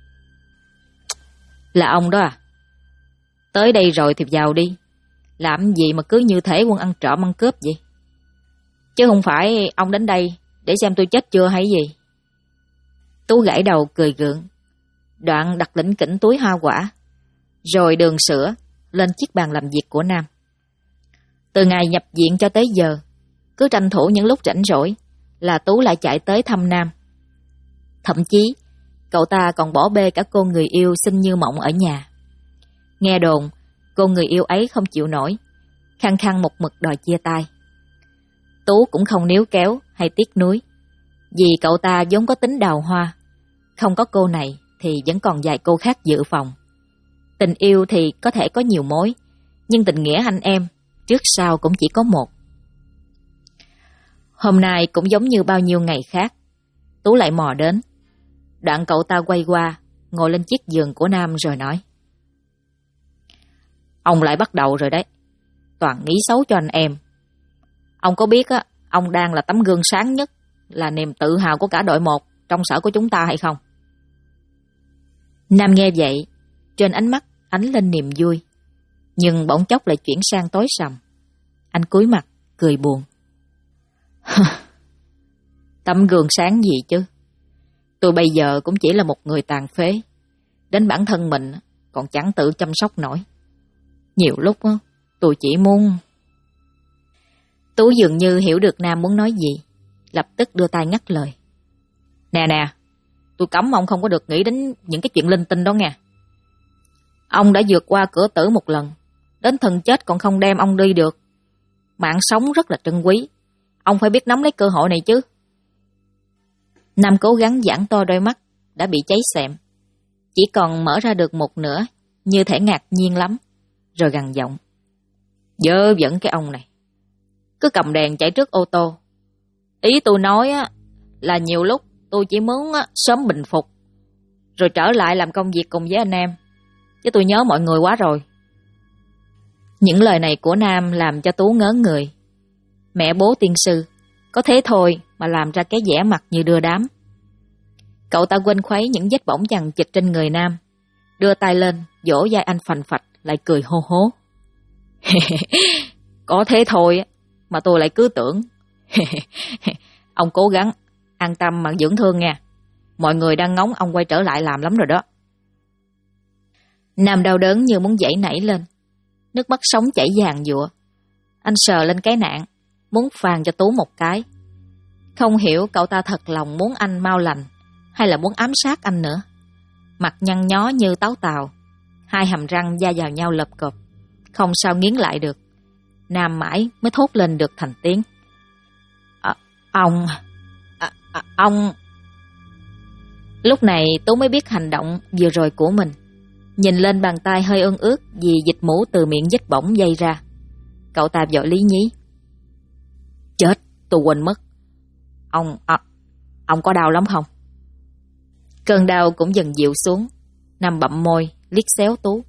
Là ông đó à? Tới đây rồi thì vào đi. Làm gì mà cứ như thể quân ăn trộm ăn cướp vậy? Chứ không phải ông đến đây để xem tôi chết chưa hay gì? Tú gãi đầu cười gượng, đoạn đặt lỉnh kỉnh túi hoa quả, rồi đường sữa lên chiếc bàn làm việc của Nam. Từ ngày nhập viện cho tới giờ, cứ tranh thủ những lúc rảnh rỗi là Tú lại chạy tới thăm Nam. Thậm chí, cậu ta còn bỏ bê cả cô người yêu xinh như mộng ở nhà. Nghe đồn, cô người yêu ấy không chịu nổi, khăng khăng một mực đòi chia tay. Tú cũng không níu kéo hay tiếc nuối, vì cậu ta vốn có tính đào hoa. Không có cô này thì vẫn còn vài cô khác dự phòng. Tình yêu thì có thể có nhiều mối, nhưng tình nghĩa anh em trước sau cũng chỉ có một. Hôm nay cũng giống như bao nhiêu ngày khác, Tú lại mò đến. Đoạn cậu ta quay qua, ngồi lên chiếc giường của Nam rồi nói. Ông lại bắt đầu rồi đấy, toàn nghĩ xấu cho anh em. Ông có biết á, ông đang là tấm gương sáng nhất, là niềm tự hào của cả đội 1 trong sở của chúng ta hay không? Nam nghe vậy, trên ánh mắt ánh lên niềm vui, nhưng bỗng chốc lại chuyển sang tối sầm. Anh cúi mặt, cười buồn. Tấm gương sáng gì chứ? Tôi bây giờ cũng chỉ là một người tàn phế, đến bản thân mình còn chẳng tự chăm sóc nổi. Nhiều lúc tôi chỉ muốn... Tú dường như hiểu được Nam muốn nói gì, lập tức đưa tay ngắt lời. Nè, tôi cấm ông không có được nghĩ đến những cái chuyện linh tinh đó nha. Ông đã vượt qua cửa tử một lần, đến thần chết còn không đem ông đi được. Mạng sống rất là trân quý, ông phải biết nắm lấy cơ hội này chứ. Nam cố gắng giãn to đôi mắt đã bị cháy xẹm, chỉ còn mở ra được một nửa, như thể ngạc nhiên lắm, rồi gằn giọng. Dơ dẫn cái ông này, cứ cầm đèn chạy trước ô tô. Ý tôi nói á, là nhiều lúc tôi chỉ muốn sớm bình phục, rồi trở lại làm công việc cùng với anh em, chứ tôi nhớ mọi người quá rồi. Những lời này của Nam làm cho Tú ngớ người. Mẹ bố tiên sư, có thế thôi mà làm ra cái vẻ mặt như đưa đám. Cậu ta quên khuấy những vết bỏng chằng chịt trên người Nam, đưa tay lên vỗ vai anh phành phạch, lại cười hô hố. Có thế thôi mà tôi lại cứ tưởng. Ông cố gắng, an tâm mà dưỡng thương nha. Mọi người đang ngóng ông quay trở lại làm lắm rồi đó. Nam đau đớn như muốn giãy nảy lên, nước mắt sống chảy dàn dụa. Anh sờ lên cái nạn, muốn phàn cho Tú một cái. Không hiểu cậu ta thật lòng muốn anh mau lành, hay là muốn ám sát anh nữa. Mặt nhăn nhó như táo tàu, hai hàm răng da vào nhau lợp cộp, không sao nghiến lại được. Nam mãi mới thốt lên được thành tiếng. Ông... Lúc này Tú mới biết hành động vừa rồi của mình. Nhìn lên bàn tay hơi ương ướt vì dịch mũ từ miệng vết bỏng dây ra. Cậu ta vội lý nhí. Chết, tôi quên mất. Ông có đau lắm không? Cơn đau cũng dần dịu xuống. Nam bậm môi, liếc xéo Tú.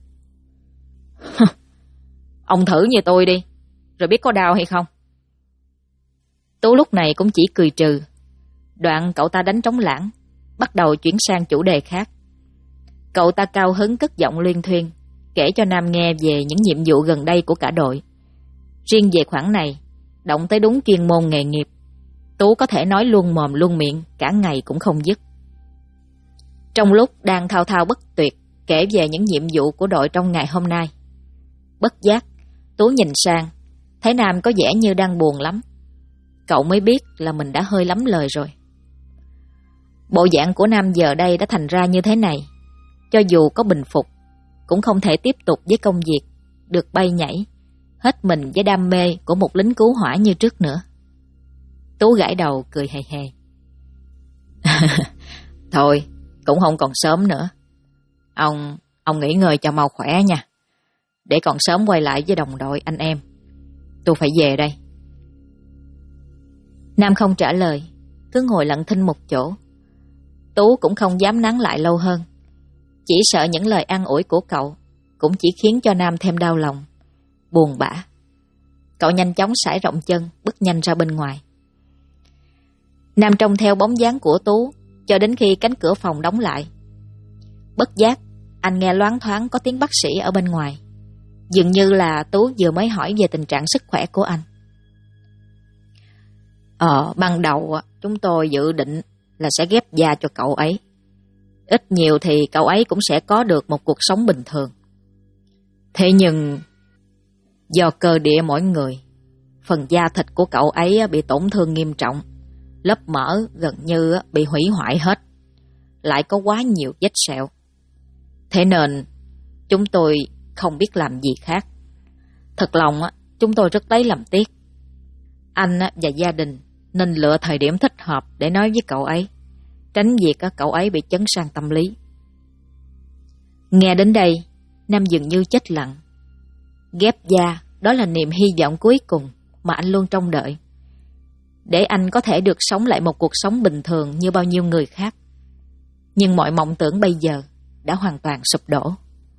Ông thử như tôi đi, rồi biết có đau hay không. Tú lúc này cũng chỉ cười trừ. Đoạn cậu ta đánh trống lãng, bắt đầu chuyển sang chủ đề khác. Cậu ta cao hứng cất giọng luyên thuyên, kể cho Nam nghe về những nhiệm vụ gần đây của cả đội. Riêng về khoản này, động tới đúng chuyên môn nghề nghiệp, Tú có thể nói luôn mồm luôn miệng cả ngày cũng không dứt. Trong lúc đang thao thao bất tuyệt kể về những nhiệm vụ của đội trong ngày hôm nay, bất giác Tú nhìn sang, thấy Nam có vẻ như đang buồn lắm. Cậu mới biết là mình đã hơi lắm lời rồi. Bộ dạng của Nam giờ đây đã thành ra như thế này, cho dù có bình phục cũng không thể tiếp tục với công việc được bay nhảy hết mình với đam mê của một lính cứu hỏa như trước nữa. Tú gãi đầu cười hề hề. Thôi, cũng không còn sớm nữa. Ông nghỉ ngơi cho mau khỏe nha, để còn sớm quay lại với đồng đội anh em. Tôi phải về đây. Nam không trả lời, cứ ngồi lặng thinh một chỗ. Tú cũng không dám nán lại lâu hơn, chỉ sợ những lời an ủi của cậu cũng chỉ khiến cho Nam thêm đau lòng, buồn bã. Cậu nhanh chóng sải rộng chân bước nhanh ra bên ngoài. Nam trông theo bóng dáng của Tú cho đến khi cánh cửa phòng đóng lại. Bất giác anh nghe loáng thoáng có tiếng bác sĩ ở bên ngoài. Dường như là Tú vừa mới hỏi về tình trạng sức khỏe của anh. Ban đầu chúng tôi dự định là sẽ ghép da cho cậu ấy. Ít nhiều thì cậu ấy cũng sẽ có được một cuộc sống bình thường. Thế nhưng do cơ địa mỗi người, phần da thịt của cậu ấy bị tổn thương nghiêm trọng, lớp mỡ gần như bị hủy hoại hết, lại có quá nhiều vết sẹo. Thế nên chúng tôi không biết làm gì khác. Thật lòng chúng tôi rất lấy làm tiếc. Anh và gia đình nên lựa thời điểm thích hợp để nói với cậu ấy, tránh việc cậu ấy bị chấn sang tâm lý. Nghe đến đây, Nam dường như chết lặng. Ghép da, đó là niềm hy vọng cuối cùng mà anh luôn trông đợi, để anh có thể được sống lại một cuộc sống bình thường như bao nhiêu người khác. Nhưng mọi mộng tưởng bây giờ đã hoàn toàn sụp đổ.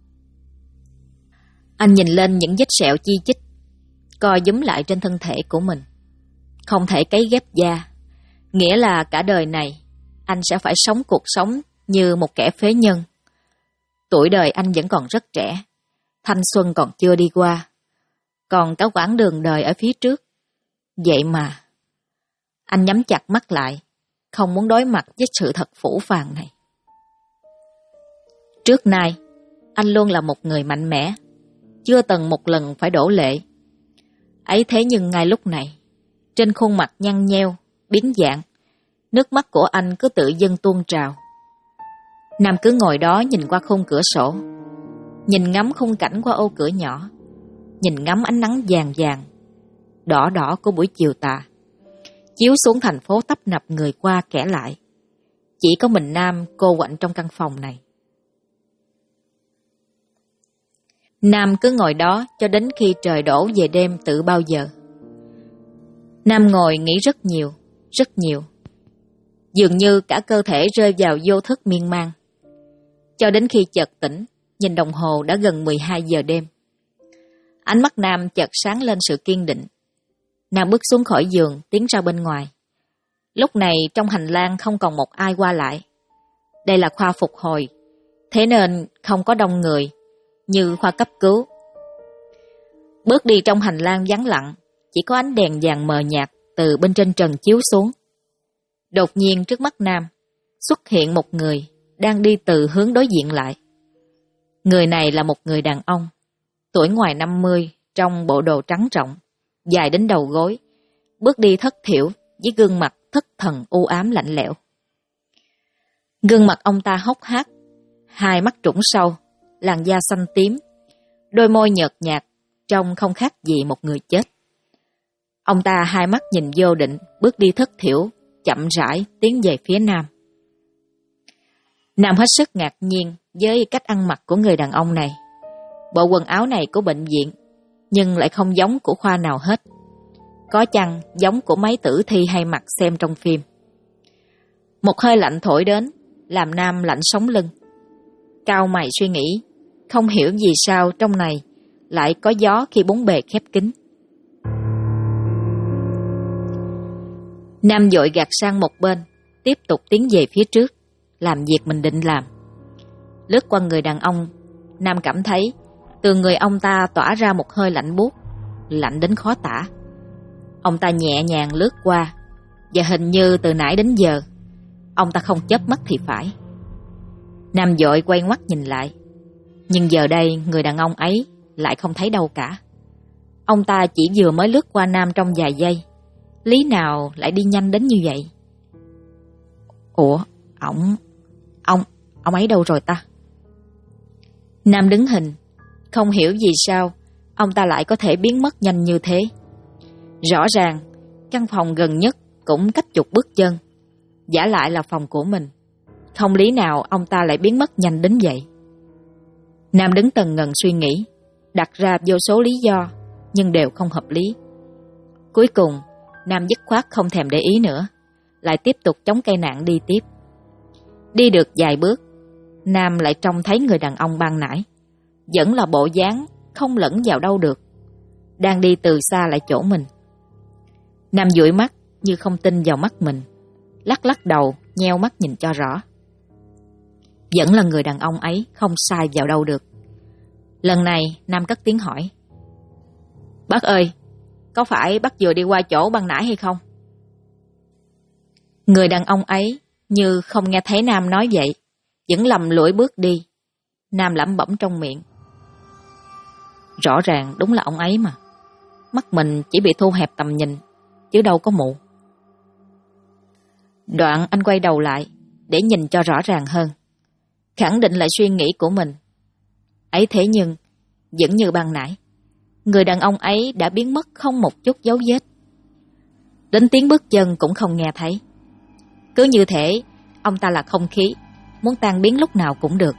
Anh nhìn lên những vết sẹo chi chít co giúm lại trên thân thể của mình. Không thể cấy ghép da, nghĩa là cả đời này anh sẽ phải sống cuộc sống như một kẻ phế nhân. Tuổi đời anh vẫn còn rất trẻ, thanh xuân còn chưa đi qua, còn cả quãng đường đời ở phía trước. Vậy mà anh nhắm chặt mắt lại, không muốn đối mặt với sự thật phũ phàng này. Trước nay, anh luôn là một người mạnh mẽ, chưa từng một lần phải đổ lệ. Ấy thế nhưng ngay lúc này, trên khuôn mặt nhăn nheo, biến dạng, nước mắt của anh cứ tự dưng tuôn trào. Nam cứ ngồi đó nhìn qua khung cửa sổ, nhìn ngắm khung cảnh qua ô cửa nhỏ, nhìn ngắm ánh nắng vàng vàng, đỏ đỏ của buổi chiều tà, chiếu xuống thành phố tấp nập người qua kẻ lại. Chỉ có mình Nam cô quạnh trong căn phòng này. Nam cứ ngồi đó cho đến khi trời đổ về đêm tự bao giờ. Nam ngồi nghĩ rất nhiều, rất nhiều. Dường như cả cơ thể rơi vào vô thức miên man. Cho đến khi chợt tỉnh, nhìn đồng hồ đã gần 12 giờ đêm. Ánh mắt Nam chợt sáng lên sự kiên định. Nam bước xuống khỏi giường, tiến ra bên ngoài. Lúc này trong hành lang không còn một ai qua lại. Đây là khoa phục hồi, thế nên không có đông người như khoa cấp cứu. Bước đi trong hành lang vắng lặng, chỉ có ánh đèn vàng mờ nhạt từ bên trên trần chiếu xuống. Đột nhiên trước mắt Nam xuất hiện một người đang đi từ hướng đối diện lại. Người này là một người đàn ông, tuổi ngoài 50, trong bộ đồ trắng rộng, dài đến đầu gối, bước đi thất thiểu với gương mặt thất thần u ám lạnh lẽo. Gương mặt ông ta hốc hác, hai mắt trũng sâu, làn da xanh tím, đôi môi nhợt nhạt, trông không khác gì một người chết. Ông ta hai mắt nhìn vô định, bước đi thất thiểu, chậm rãi tiến về phía Nam. Nam hết sức ngạc nhiên với cách ăn mặc của người đàn ông này. Bộ quần áo này của bệnh viện, nhưng lại không giống của khoa nào hết. Có chăng giống của mấy tử thi hay mặc xem trong phim. Một hơi lạnh thổi đến, làm Nam lạnh sống lưng. Cau mày suy nghĩ, không hiểu vì sao trong này lại có gió khi bốn bề khép kín. Nam vội gạt sang một bên, tiếp tục tiến về phía trước, làm việc mình định làm. Lướt qua người đàn ông, Nam cảm thấy từ người ông ta tỏa ra một hơi lạnh buốt, lạnh đến khó tả. Ông ta nhẹ nhàng lướt qua, và hình như từ nãy đến giờ ông ta không chớp mắt thì phải. Nam vội quay ngoắt nhìn lại, nhưng giờ đây người đàn ông ấy lại không thấy đâu cả. Ông ta chỉ vừa mới lướt qua Nam trong vài giây, lý nào lại đi nhanh đến như vậy? Ủa, ông ấy đâu rồi ta? Nam đứng hình, không hiểu vì sao ông ta lại có thể biến mất nhanh như thế. Rõ ràng căn phòng gần nhất cũng cách chục bước chân, vả lại là phòng của mình. Không lý nào ông ta lại biến mất nhanh đến vậy. Nam đứng tần ngần suy nghĩ, đặt ra vô số lý do, nhưng đều không hợp lý. Cuối cùng, Nam dứt khoát không thèm để ý nữa, lại tiếp tục chống cây nạn đi tiếp. Đi được vài bước, Nam lại trông thấy người đàn ông ban nãy, vẫn là bộ dáng không lẫn vào đâu được, đang đi từ xa lại chỗ mình. Nam dụi mắt như không tin vào mắt mình, lắc lắc đầu, nheo mắt nhìn cho rõ. Vẫn là người đàn ông ấy, không sai vào đâu được. Lần này Nam cất tiếng hỏi: Bác ơi, có phải bác vừa đi qua chỗ ban nãy hay không? Người đàn ông ấy như không nghe thấy Nam nói vậy, vẫn lầm lũi bước đi. Nam lẩm bẩm trong miệng: Rõ ràng đúng là ông ấy mà. Mắt mình chỉ bị thu hẹp tầm nhìn, chứ đâu có mù. Đoạn anh quay đầu lại để nhìn cho rõ ràng hơn, khẳng định lại suy nghĩ của mình. Ấy thế nhưng vẫn như ban nãy, người đàn ông ấy đã biến mất không một chút dấu vết. Đến tiếng bước chân cũng không nghe thấy. Cứ như thể ông ta là không khí, muốn tan biến lúc nào cũng được.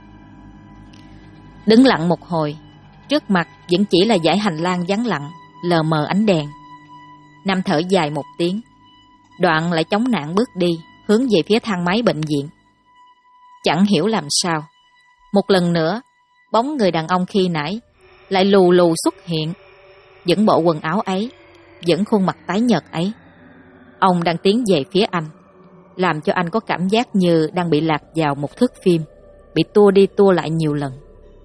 Đứng lặng một hồi, trước mặt vẫn chỉ là dãy hành lang vắng lặng, lờ mờ ánh đèn. Nam thở dài một tiếng, đoạn lại chống nạng bước đi, hướng về phía thang máy bệnh viện. Chẳng hiểu làm sao, một lần nữa, bóng người đàn ông khi nãy lại lù lù xuất hiện, vẫn bộ quần áo ấy, vẫn khuôn mặt tái nhợt ấy. Ông đang tiến về phía anh, làm cho anh có cảm giác như đang bị lạc vào một thước phim, bị tua đi tua lại nhiều lần.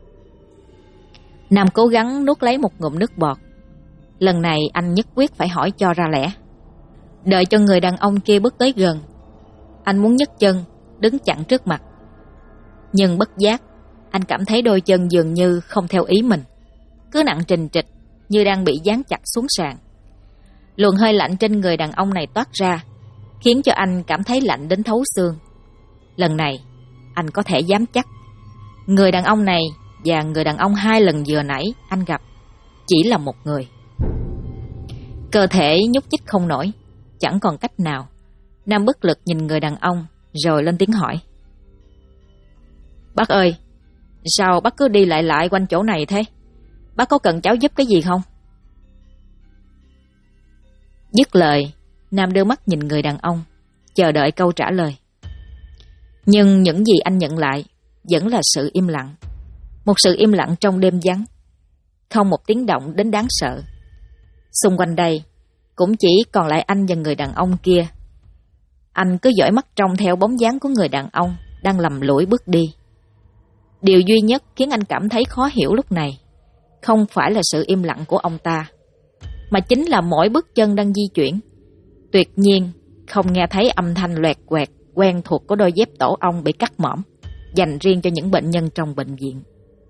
Nam cố gắng nuốt lấy một ngụm nước bọt. Lần này anh nhất quyết phải hỏi cho ra lẽ. Đợi cho người đàn ông kia bước tới gần, anh muốn nhấc chân đứng chặn trước mặt. Nhưng bất giác, anh cảm thấy đôi chân dường như không theo ý mình, cứ nặng trình trịch như đang bị dán chặt xuống sàn. Luồng hơi lạnh trên người đàn ông này toát ra, khiến cho anh cảm thấy lạnh đến thấu xương. Lần này, anh có thể dám chắc, người đàn ông này và người đàn ông 2 lần vừa nãy anh gặp chỉ là một người. Cơ thể nhúc nhích không nổi, chẳng còn cách nào. Nam bất lực nhìn người đàn ông, rồi lên tiếng hỏi: Bác ơi, sao bác cứ đi lại quanh chỗ này thế? Bác có cần cháu giúp cái gì không? Dứt lời, Nam đưa mắt nhìn người đàn ông, chờ đợi câu trả lời. Nhưng những gì anh nhận lại vẫn là sự im lặng. Một sự im lặng trong đêm vắng, không một tiếng động đến đáng sợ. Xung quanh đây cũng chỉ còn lại anh và người đàn ông kia. Anh cứ dõi mắt trông theo bóng dáng của người đàn ông đang lầm lũi bước đi. Điều duy nhất khiến anh cảm thấy khó hiểu lúc này không phải là sự im lặng của ông ta, mà chính là mỗi bước chân đang di chuyển, tuyệt nhiên không nghe thấy âm thanh loẹt quẹt quen thuộc của đôi dép tổ ong bị cắt mõm, dành riêng cho những bệnh nhân trong bệnh viện.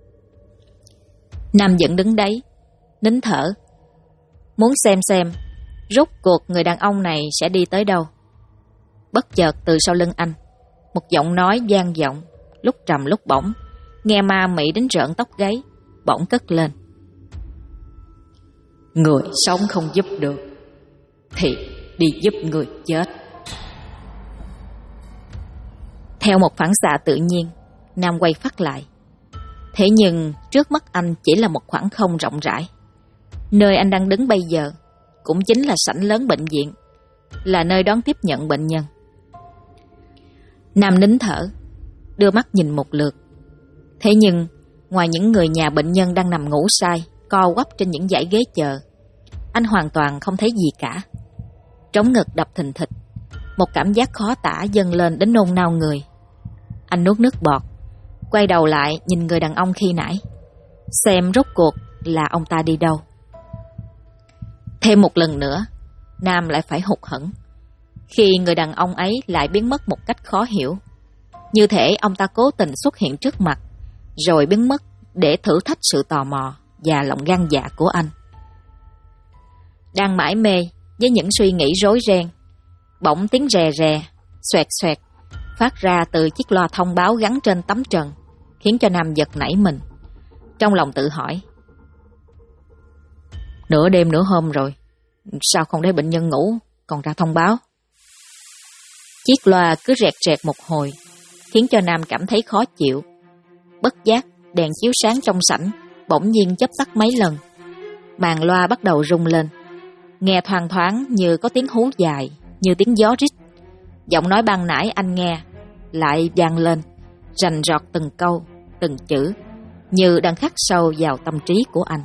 Nam vẫn đứng đấy, nín thở, muốn xem rốt cuộc người đàn ông này sẽ đi tới đâu. Bất chợt từ sau lưng anh, một giọng nói vang vọng, lúc trầm lúc bổng, nghe ma mị đến rợn tóc gáy, bỗng cất lên: Người sống không giúp được thì đi giúp người chết. Theo một phản xạ tự nhiên, Nam quay phát lại. Thế nhưng trước mắt anh chỉ là một khoảng không rộng rãi. Nơi anh đang đứng bây giờ cũng chính là sảnh lớn bệnh viện, là nơi đón tiếp nhận bệnh nhân. Nam nín thở, đưa mắt nhìn một lượt. Thế nhưng ngoài những người nhà bệnh nhân đang nằm ngủ say, co quắp trên những dãy ghế chờ, anh hoàn toàn không thấy gì cả. Trống ngực đập thình thịch, một cảm giác khó tả dâng lên đến nôn nao người. Anh nuốt nước bọt, quay đầu lại nhìn người đàn ông khi nãy, xem rốt cuộc là ông ta đi đâu. Thêm một lần nữa, Nam lại phải hụt hẫng khi người đàn ông ấy lại biến mất một cách khó hiểu. Như thể ông ta cố tình xuất hiện trước mặt rồi biến mất để thử thách sự tò mò và lòng gan dạ của anh. Đang mải mê với những suy nghĩ rối ren, bỗng tiếng rè rè, xoẹt xoẹt phát ra từ chiếc loa thông báo gắn trên tấm trần, khiến cho Nam giật nảy mình. Trong lòng tự hỏi, nửa đêm nửa hôm rồi, sao không để bệnh nhân ngủ còn ra thông báo? Chiếc loa cứ rẹt rẹt một hồi, khiến cho Nam cảm thấy khó chịu. Bất giác, đèn chiếu sáng trong sảnh bỗng nhiên chớp tắt mấy lần. Màn loa bắt đầu rung lên, nghe thoang thoáng như có tiếng hú dài, như tiếng gió rít. Giọng nói ban nãy anh nghe lại vang lên, rành rọt từng câu, từng chữ, như đang khắc sâu vào tâm trí của anh.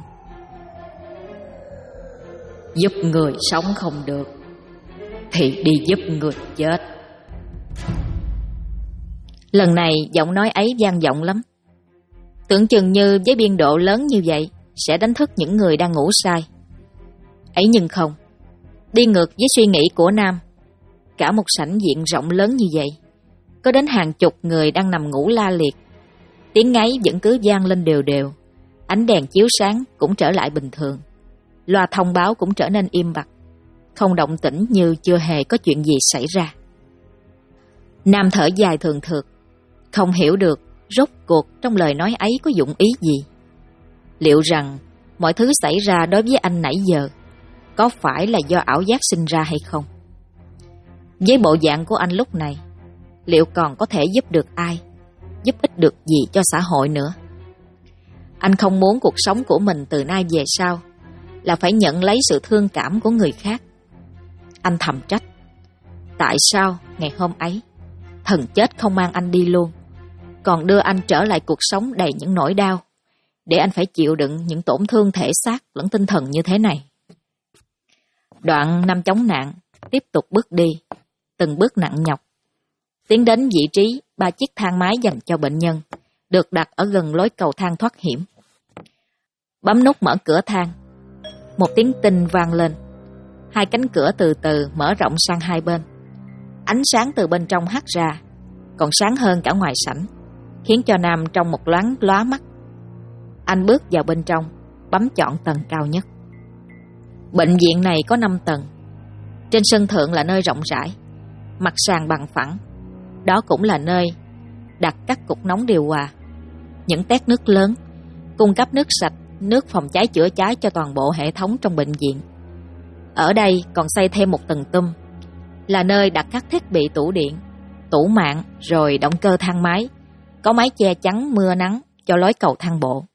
Giúp người sống không được thì đi giúp người chết. Lần này giọng nói ấy vang vọng lắm, tưởng chừng như với biên độ lớn như vậy sẽ đánh thức những người đang ngủ say. Ấy nhưng không, đi ngược với suy nghĩ của Nam. Cả một sảnh diện rộng lớn như vậy, có đến hàng chục người đang nằm ngủ la liệt. Tiếng ngáy vẫn cứ vang lên đều đều, ánh đèn chiếu sáng cũng trở lại bình thường, loa thông báo cũng trở nên im bặt, không động tĩnh như chưa hề có chuyện gì xảy ra. Nam thở dài thường thượt, không hiểu được rốt cuộc trong lời nói ấy có dụng ý gì. Liệu rằng mọi thứ xảy ra đối với anh nãy giờ có phải là do ảo giác sinh ra hay không? Với bộ dạng của anh lúc này, liệu còn có thể giúp được ai, giúp ích được gì cho xã hội nữa? Anh không muốn cuộc sống của mình từ nay về sau là phải nhận lấy sự thương cảm của người khác. Anh thầm trách, tại sao ngày hôm ấy thần chết không mang anh đi luôn, còn đưa anh trở lại cuộc sống đầy những nỗi đau, để anh phải chịu đựng những tổn thương thể xác lẫn tinh thần như thế này. Đoạn Nam chống nạn tiếp tục bước đi, từng bước nặng nhọc, tiến đến vị trí 3 chiếc thang máy dành cho bệnh nhân, được đặt ở gần lối cầu thang thoát hiểm. Bấm nút mở cửa thang, một tiếng tinh vang lên, 2 cánh cửa từ từ mở rộng sang hai bên. Ánh sáng từ bên trong hắt ra, còn sáng hơn cả ngoài sảnh, khiến cho Nam trong một loáng lóa mắt. Anh bước vào bên trong, bấm chọn tầng cao nhất. Bệnh viện này có 5 tầng. Trên sân thượng là nơi rộng rãi, mặt sàn bằng phẳng. Đó cũng là nơi đặt các cục nóng điều hòa, những tét nước lớn, cung cấp nước sạch, nước phòng cháy chữa cháy cho toàn bộ hệ thống trong bệnh viện. Ở đây còn xây thêm một tầng tum, là nơi đặt các thiết bị tủ điện, tủ mạng, rồi động cơ thang máy, có mái che chắn mưa nắng cho lối cầu thang bộ.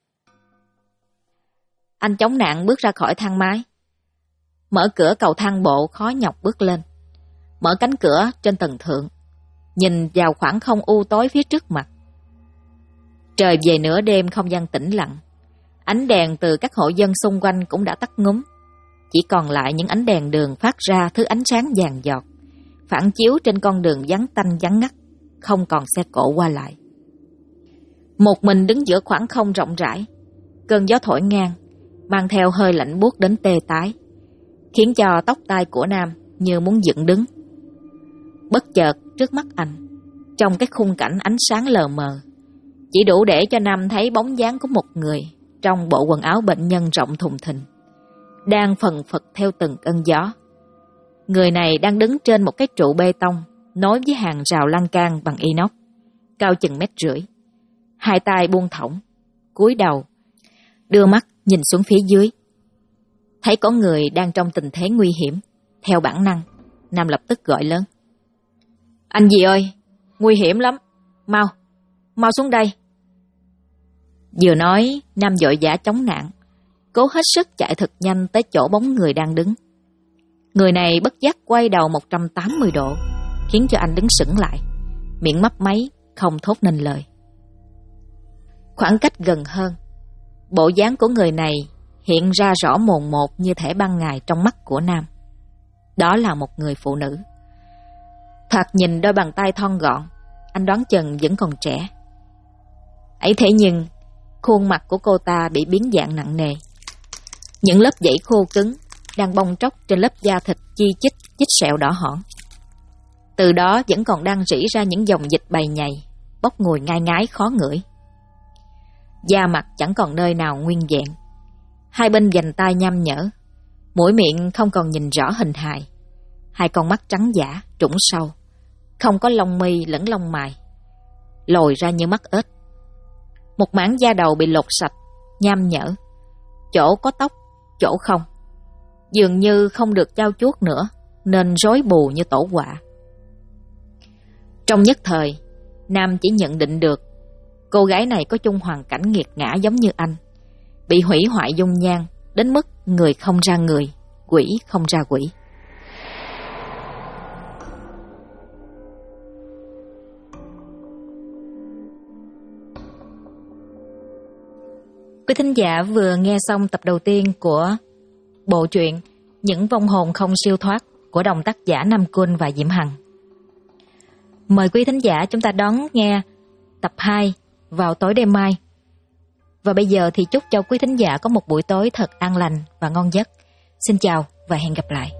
Anh chống nạn bước ra khỏi thang máy, mở cửa cầu thang bộ khó nhọc bước lên, mở cánh cửa trên tầng thượng, nhìn vào khoảng không u tối phía trước mặt. Trời về nửa đêm không gian tĩnh lặng, ánh đèn từ các hộ dân xung quanh cũng đã tắt ngúm, chỉ còn lại những ánh đèn đường phát ra thứ ánh sáng vàng giọt, phản chiếu trên con đường vắng tanh vắng ngắt, không còn xe cộ qua lại. Một mình đứng giữa khoảng không rộng rãi, cơn gió thổi ngang, mang theo hơi lạnh buốt đến tê tái, khiến cho tóc tai của Nam như muốn dựng đứng. Bất chợt trước mắt anh, trong cái khung cảnh ánh sáng lờ mờ, chỉ đủ để cho Nam thấy bóng dáng của một người trong bộ quần áo bệnh nhân rộng thùng thình, đang phần phật theo từng cơn gió. Người này đang đứng trên một cái trụ bê tông nối với hàng rào lan can bằng inox, cao chừng 1,5 mét. Hai tay buông thõng, cúi đầu, đưa mắt nhìn xuống phía dưới. Thấy có người đang trong tình thế nguy hiểm, theo bản năng, Nam lập tức gọi lớn: "Anh gì ơi, nguy hiểm lắm, mau xuống đây." Vừa nói, Nam vội vã chống nạn, cố hết sức chạy thật nhanh tới chỗ bóng người đang đứng. Người này bất giác quay đầu 180 độ, khiến cho anh đứng sững lại, miệng mấp máy, không thốt nên lời. Khoảng cách gần hơn, bộ dáng của người này hiện ra rõ mồn một như thể ban ngày trong mắt của Nam. Đó là một người phụ nữ. Thoạt nhìn đôi bàn tay thon gọn, anh đoán chừng vẫn còn trẻ. Ấy thế nhưng, khuôn mặt của cô ta bị biến dạng nặng nề. Những lớp dãy khô cứng đang bong tróc trên lớp da thịt chi chít, chít sẹo đỏ hỏn. Từ đó vẫn còn đang rỉ ra những dòng dịch bầy nhầy, bốc mùi ngai ngái khó ngửi. Da mặt chẳng còn nơi nào nguyên vẹn. Hai bên vành tai nham nhở, mũi miệng không còn nhìn rõ hình hài. Hai con mắt trắng dã, trũng sâu, không có lông mi lẫn lông mày, lồi ra như mắt ếch. Một mảng da đầu bị lột sạch, nham nhở, chỗ có tóc, chỗ không. Dường như không được trau chuốt nữa, nên rối bù như tổ quạ. Trong nhất thời, Nam chỉ nhận định được cô gái này có chung hoàn cảnh nghiệt ngã giống như anh, bị hủy hoại dung nhan đến mức người không ra người, quỷ không ra quỷ. Quý thính giả vừa nghe xong tập đầu tiên của bộ truyện Những vong hồn không siêu thoát của đồng tác giả Nam Cun và Diễm Hằng. Mời quý thính giả chúng ta đón nghe tập 2 vào tối đêm mai. Và bây giờ thì chúc cho quý thính giả có một buổi tối thật an lành và ngon giấc. Xin chào và hẹn gặp lại.